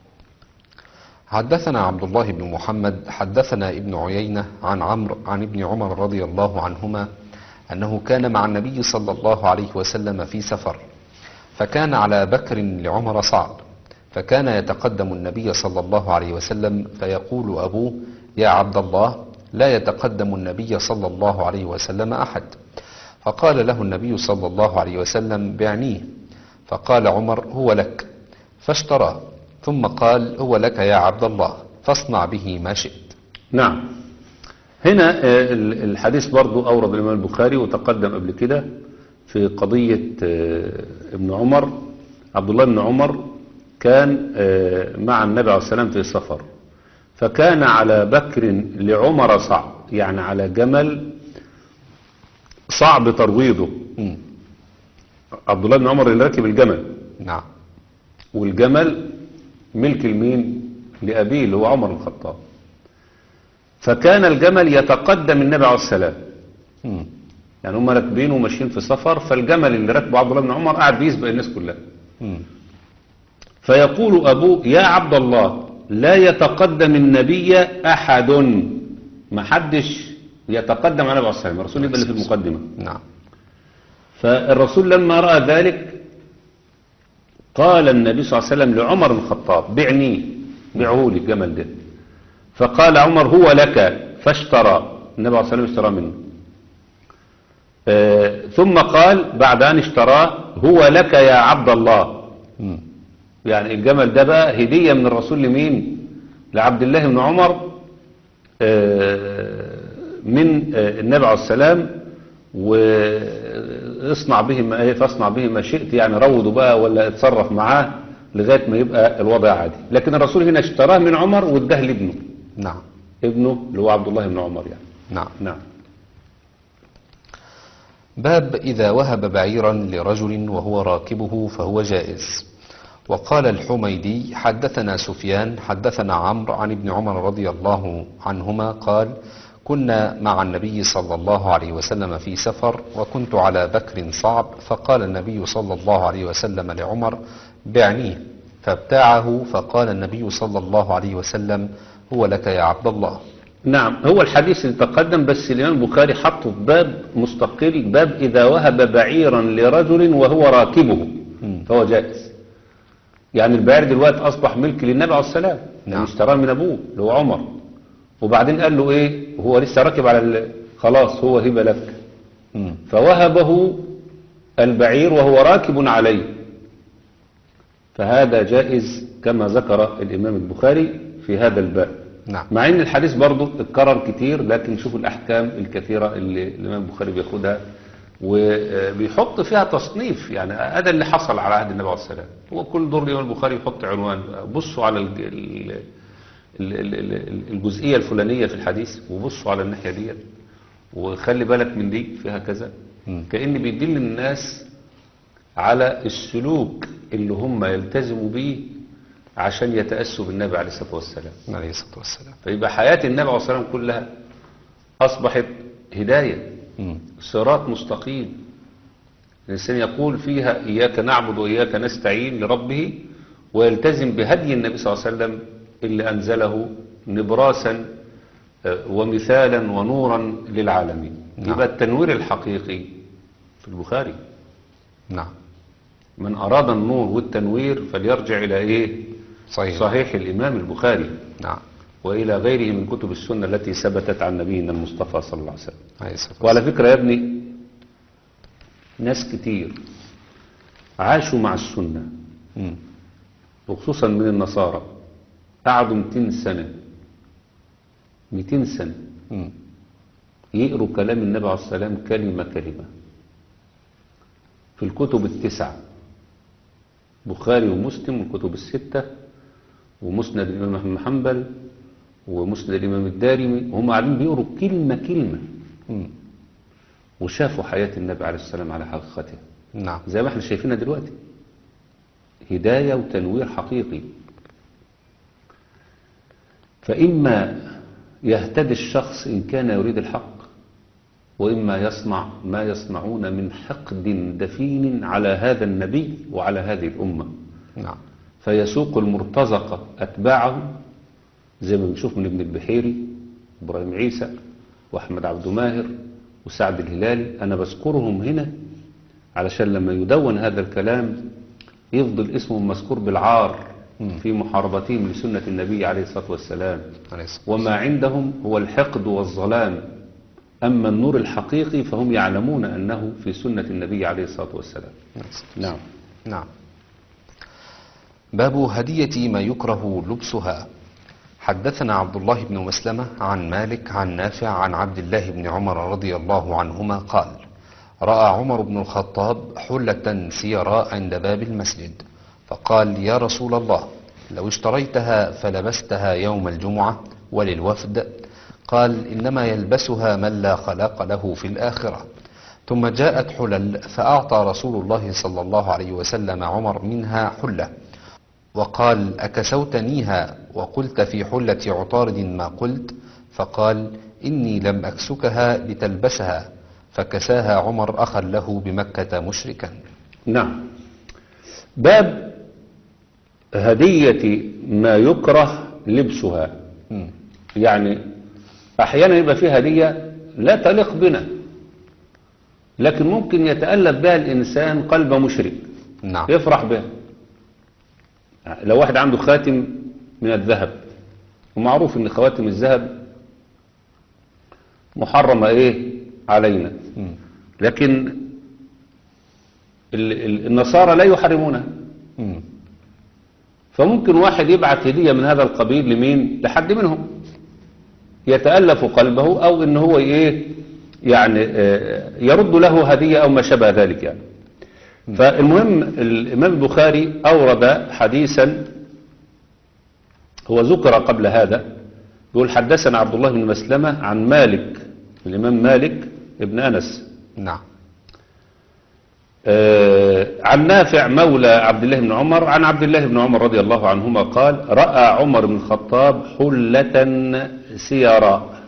Speaker 2: حدثنا عبد الله بن محمد حدثنا ابن عيينة عن عمرو عن ابن عمر رضي الله عنهما أنه كان مع النبي صلى الله عليه وسلم في سفر، فكان على بكر لعمر صعب، فكان يتقدم النبي صلى الله عليه وسلم فيقول أبوه يا عبد الله، لا يتقدم النبي صلى الله عليه وسلم أحد. فقال له النبي صلى الله عليه وسلم بعنيه، فقال عمر هو لك، فاشترى، ثم قال هو لك يا عبد الله، فاصنع به ما شئت.
Speaker 3: نعم. هنا الحديث برضو أورد الإمام البخاري وتقدم قبل كده في قضية ابن عمر. عبد الله بن عمر كان مع النبي عليه السلام في سفر، فكان على بكر لعمر صعب، يعني على جمل صعب ترويضه.
Speaker 2: م.
Speaker 3: عبد الله بن عمر اللي راكب الجمل.
Speaker 2: نعم.
Speaker 3: والجمل ملك المين؟ لأبيه اللي هو عمر بن الخطاب. فكان الجمل يتقدم النبي عليه السلام،
Speaker 2: م.
Speaker 3: يعني هم راكبين وماشيين في سفر، فالجمل اللي راكبه عبد الله بن عمر قاعد بيسبق الناس كلها.
Speaker 2: م.
Speaker 3: فيقول أبوه يا عبد الله، لا يتقدم النبي أحد، ما حدش يتقدم على النبي عليه السلام، الرسول يبقى اللي في المقدمة.
Speaker 2: نعم.
Speaker 3: فالرسول لما رأى ذلك قال النبي صلى الله عليه وسلم لعمر بن الخطاب بعنيه، بيعه لي الجمل ده. فقال عمر هو لك، فاشترى، النبي عليه السلام اشترى منه. آه ثم قال بعد أن اشتراه هو لك يا عبد الله.
Speaker 2: م.
Speaker 3: يعني الجمل ده بقى هدية من الرسول لمين؟ لعبد الله بن عمر آه من آه النبي عليه السلام، واصنع به ما ايه فاصنع به ما شئت، يعني روضه بقى ولا اتصرف معاه لغاية ما يبقى الوضع عادي. لكن الرسول هنا اشتراه من عمر واداه لابنه.
Speaker 2: نعم.
Speaker 3: ابنه اللي هو عبد الله بن عمر يعني.
Speaker 2: نعم.
Speaker 3: نعم.
Speaker 2: باب إذا وهب بعيرا لرجل وهو راكبه فهو جائز. وقال الحميدي حدثنا سفيان حدثنا عمرو عن ابن عمر رضي الله عنهما قال كنا مع النبي صلى الله عليه وسلم في سفر، وكنت على بكر صعب، فقال النبي صلى الله عليه وسلم لعمر بعنيه، فابتاعه، فقال النبي صلى الله عليه وسلم هو لك يا عبد الله.
Speaker 3: نعم. هو الحديث اللي تقدم، بس الإمام البخاري حطه في باب مستقل، باب إذا وهب بعيرا لرجل وهو راكبه فهو جائز. يعني البعير دلوقتي أصبح ملك للنبي عليه السلام،
Speaker 2: نعم.
Speaker 3: اشتراه من أبوه اللي هو عمر، وبعدين قال له إيه وهو لسه راكب على ال... خلاص هو هبة لك.
Speaker 2: م.
Speaker 3: فوهبه البعير وهو راكب عليه، فهذا جائز كما ذكر الإمام البخاري في هذا الباب.
Speaker 2: نعم.
Speaker 3: مع ان الحديث برضه اتكرر كتير، لكن شوفوا الأحكام الكثيرة اللي الإمام البخاري بياخدها وبيحط فيها تصنيف. يعني هذا اللي حصل على عهد النبي عليه السلام. هو كل دور الإمام البخاري يحط عنوان، بصوا على الجزئية الفلانية في الحديث وبصوا على الناحية دي وخلي بالك من دي فيها كذا، كأن بيدل الناس على السلوك اللي هم يلتزموا به عشان يتأسوا بالنبي عليه الصلاة والسلام.
Speaker 2: عليه الصلاة والسلام.
Speaker 3: فيبقى حياة النبي عليه الصلاة والسلام كلها أصبحت هداية،
Speaker 2: م.
Speaker 3: صراط مستقيم، الإنسان يقول فيها إياك نعبد وإياك نستعين لربه، ويلتزم بهدي النبي صلى الله عليه وسلم اللي أنزله نبراسا ومثالا ونورا للعالمين.
Speaker 2: نعم.
Speaker 3: يبقى التنوير الحقيقي في البخاري.
Speaker 2: نعم.
Speaker 3: من أراد النور والتنوير فليرجع إلى إيه؟
Speaker 2: صحيح.
Speaker 3: صحيح الإمام البخاري،
Speaker 2: نعم.
Speaker 3: وإلى غيره من كتب السنة التي ثبتت عن نبينا المصطفى صلى الله عليه وسلم.
Speaker 2: عليه الصلاة
Speaker 3: وعلى
Speaker 2: والسلام.
Speaker 3: فكرة يا ابني، ناس كتير عاشوا مع السنة
Speaker 2: مم.
Speaker 3: وخصوصا من النصارى، قعدوا مئتين سنة مئتين سنة
Speaker 2: مم.
Speaker 3: يقروا كلام النبي عليه الصلاة والسلام كلمة كلمة في الكتب التسعة، بخاري ومسلم والكتب الستة ومسند الإمام أحمد بن حنبل ومسند الإمام الدارمي، وهم قاعدين بيقروا كلمة كلمة
Speaker 2: مم.
Speaker 3: وشافوا حياة النبي عليه السلام على حقيقتها،
Speaker 2: نعم.
Speaker 3: زي ما احنا شايفينها دلوقتي، هداية وتنوير حقيقي. فإما يهتدي الشخص إن كان يريد الحق، وإما يصنع ما يصنعون من حقد دفين على هذا النبي وعلى هذه الأمة،
Speaker 2: نعم.
Speaker 3: فيسوق المرتزقة أتباعه زي ما بنشوف من ابن البحيري إبراهيم عيسى وأحمد عبد ماهر وسعد الهلالي. أنا بذكرهم هنا علشان لما يدون هذا الكلام يفضل اسمهم مذكور بالعار في محاربتهم لسنة النبي عليه الصلاة والسلام،
Speaker 2: عليه الصلاة
Speaker 3: وما عندهم هو الحقد والظلام. أما النور الحقيقي فهم يعلمون أنه في سنة النبي عليه الصلاة والسلام.
Speaker 2: والسلام.
Speaker 3: نعم.
Speaker 2: نعم. باب هدية ما يكره لبسها. حدثنا عبد الله بن مسلمة عن مالك عن نافع عن عبد الله بن عمر رضي الله عنهما قال: رأى عمر بن الخطاب حلة سيراء عند باب المسجد، فقال: يا رسول الله، لو اشتريتها فلبستها يوم الجمعة وللوفد. قال: إنما يلبسها من لا خلاق له في الآخرة. ثم جاءت حلل، فأعطى رسول الله صلى الله عليه وسلم عمر منها حلة، وقال: أكسوتنيها وقلت في حلة عطارد ما قلت؟ فقال: إني لم أكسكها لتلبسها. فكساها عمر أخا له بمكة مشركا.
Speaker 3: نعم. باب هدية ما يكره لبسها.
Speaker 2: مم.
Speaker 3: يعني أحيانا يبقى فيه هدية لا تليق بنا، لكن ممكن يتألف بها الإنسان قلب مشرك،
Speaker 2: نعم.
Speaker 3: يفرح بها. لو واحد عنده خاتم من الذهب، ومعروف ان خواتم الذهب محرمة ايه علينا،
Speaker 2: مم.
Speaker 3: لكن ال- ال- النصارى لا يحرمونها.
Speaker 2: مم.
Speaker 3: فممكن واحد يبعث هدية من هذا القبيل لمين؟ لحد منهم يتألف قلبه، او ان هو ايه يعني آه، يرد له هدية او ما شابه ذلك يعني. فالمهم الإمام البخاري أورد حديثا هو ذكر قبل هذا، يقول: حدثنا عبد الله بن مسلمة عن مالك، الإمام مالك ابن أنس،
Speaker 2: نعم.
Speaker 3: آه عن نافع مولى عبد الله بن عمر عن عبد الله بن عمر رضي الله عنهما قال: رأى عمر بن الخطاب حلة سيراء.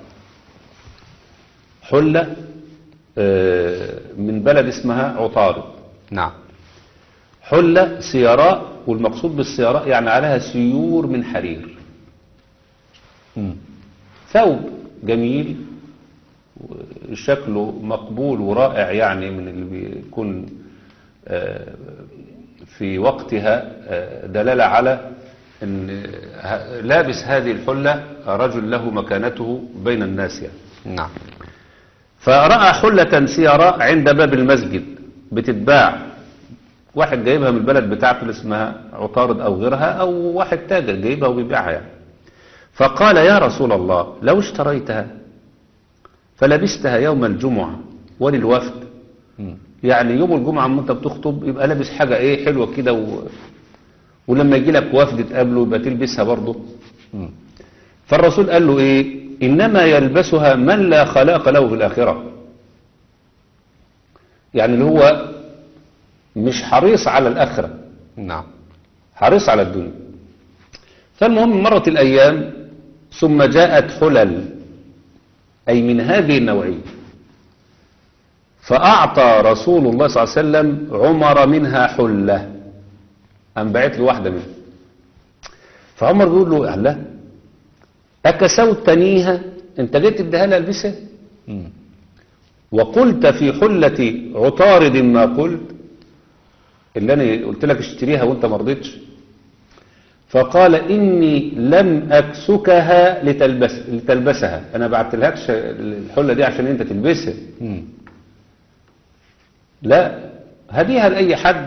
Speaker 3: حلة آه من بلد اسمها عطارد.
Speaker 2: نعم.
Speaker 3: حلة سيراء، والمقصود بالسيراء يعني عليها سيور من حرير.
Speaker 2: مم.
Speaker 3: ثوب جميل شكله مقبول ورائع، يعني من اللي بيكون آه، في وقتها آه، دلالة على أن ه- لابس هذه الحلة رجل له مكانته بين الناس يعني.
Speaker 2: نعم.
Speaker 3: فرأى حلة سيراء عند باب المسجد بتتباع، واحد جايبها من البلد بتاعته اللي اسمها عطارد أو غيرها، أو واحد تاجر جايبها وبيبيعها يعني. فقال: يا رسول الله، لو اشتريتها فلبستها يوم الجمعة وللوفد.
Speaker 2: مم.
Speaker 3: يعني يوم الجمعة لما انت بتخطب يبقى لابس حاجة ايه حلوة كده، و... ولما يجي لك وفد تقابله يبقى تلبسها برضه.
Speaker 2: مم.
Speaker 3: فالرسول قال له ايه: إنما يلبسها من لا خلاق له في الآخرة. يعني اللي هو مش حريص على الآخرة،
Speaker 2: نعم.
Speaker 3: حريص على الدنيا. فالمهم مرت الأيام ثم جاءت حلل، أي من هذه النوعية. فأعطى رسول الله صلى الله عليه وسلم عمر منها حلة، أم بعت له واحدة منها. فعمر بيقول له الله أكسوتنيها، أنت جيت تديها لي ألبسها
Speaker 2: مم.
Speaker 3: وقلت في حلة عطارد ما قلت، اللي أنا قلت لك اشتريها وأنت ما رضيتش. فقال إني لم أكسكها لتلبس لتلبسها، أنا بعت لهكش الحلة دي عشان أنت تلبسها،
Speaker 2: مم.
Speaker 3: لا هديها لأي حد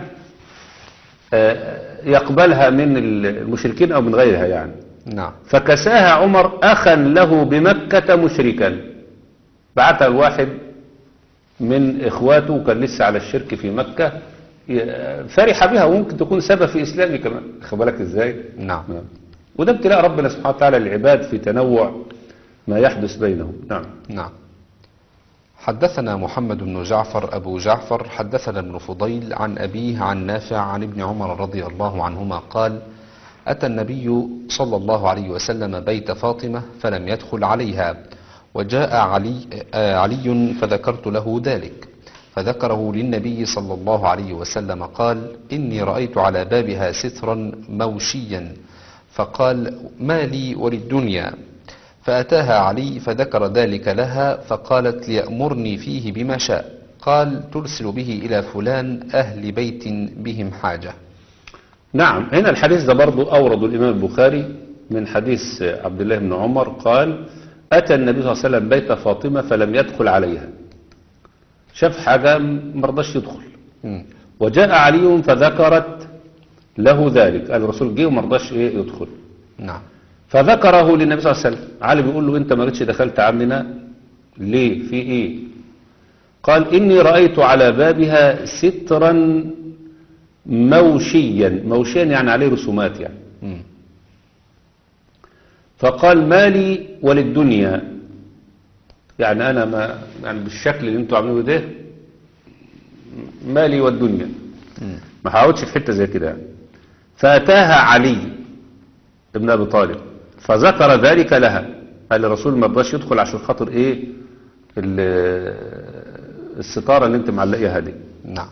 Speaker 3: يقبلها من المشركين أو من غيرها يعني.
Speaker 2: نعم.
Speaker 3: فكساها عمر أخا له بمكة مشركا، بعتها الواحد من إخواته وكان لسه على الشرك في مكة، فرح بها وممكن تكون سبب في إسلامه كمان، خد بالك إزاي؟
Speaker 2: نعم.
Speaker 3: وده ابتلاء ربنا سبحانه وتعالى للعباد في تنوع ما يحدث بينهم. نعم.
Speaker 2: نعم. حدثنا محمد بن جعفر أبو جعفر حدثنا ابن فضيل عن أبيه عن نافع عن ابن عمر رضي الله عنهما قال: أتى النبي صلى الله عليه وسلم بيت فاطمة فلم يدخل عليها، وجاء علي, آه علي فذكرت له ذلك، فذكره للنبي صلى الله عليه وسلم قال: إني رأيت على بابها سترا موشيا، فقال: ما لي وللدنيا؟ فأتاها علي فذكر ذلك لها، فقالت: ليأمرني فيه بما شاء. قال: ترسل به إلى فلان أهل بيت بهم حاجة.
Speaker 3: نعم. هنا الحديث ده برضو أورد الإمام البخاري من حديث عبد الله بن عمر قال: أتى النبي صلى الله عليه وسلم بيت فاطمة فلم يدخل عليها، شاف حاجة مرضاش يدخل،
Speaker 2: م.
Speaker 3: وجاء علي فذكرت له ذلك، قال الرسول جه ومرضاش إيه يدخل.
Speaker 2: نعم.
Speaker 3: فذكره للنبي صلى الله عليه وسلم. علي بيقول له: أنت ما ريتش دخلت عندنا ليه؟ في إيه؟ قال: إني رأيت على بابها سترا موشيا، موشيا يعني عليه رسومات يعني.
Speaker 2: م.
Speaker 3: فقال: مالي وللدنيا، يعني أنا ما يعني بالشكل اللي انتوا عاملينه ده مالي والدنيا،
Speaker 2: م.
Speaker 3: ما هقعدش في حتة زي كده يعني. فأتاها علي ابن أبي طالب فذكر ذلك لها، قال الرسول ما رضاش يدخل عشان خاطر ايه الستارة اللي انت معلقيها دي.
Speaker 2: نعم.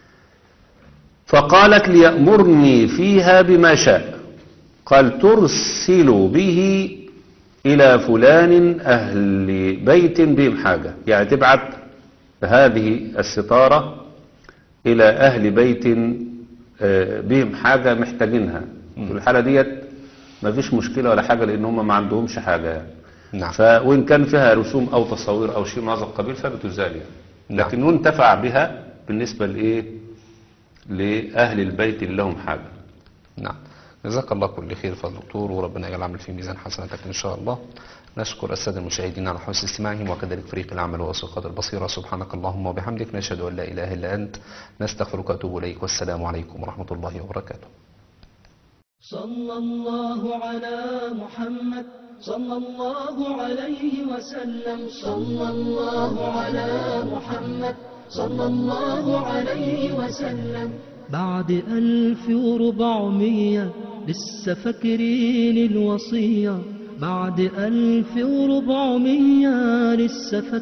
Speaker 3: فقالت: ليأمرني فيها بما شاء. قال: ترسل به إلى فلان أهل بيت بهم حاجة، يعني تبعت هذه الستارة إلى أهل بيت بهم حاجة محتاجينها. في الحالة ديت ما فيش مشكلة ولا حاجة، لأن هم ما عندهمش حاجة يعني.
Speaker 2: نعم.
Speaker 3: فوإن كان فيها رسوم أو تصاوير أو شيء من هذا القبيل فبتزال يعني.
Speaker 2: نعم.
Speaker 3: لكن ينتفع بها بالنسبة لإيه لأهل البيت اللي لهم حاجة.
Speaker 2: نعم. جزاك الله كل خير فضل دكتور، وربنا يجعل العمل في ميزان حسناتك إن شاء الله. نشكر السادة المشاهدين على حسن استماعهم، وكذلك فريق العمل وأسقاط البصيرة. سبحانك اللهم وبحمدك، نشهد أن لا إله إلا أنت، نستغفرك وأتوب إليك، والسلام عليكم ورحمة الله وبركاته.
Speaker 1: صلى الله على محمد صلى الله عليه وسلم. صلى الله على محمد صلى الله عليه وسلم. بعد ألف وربعمية لسه فاكرين الوصية، بعد ألف وربعمية لسه فاكرين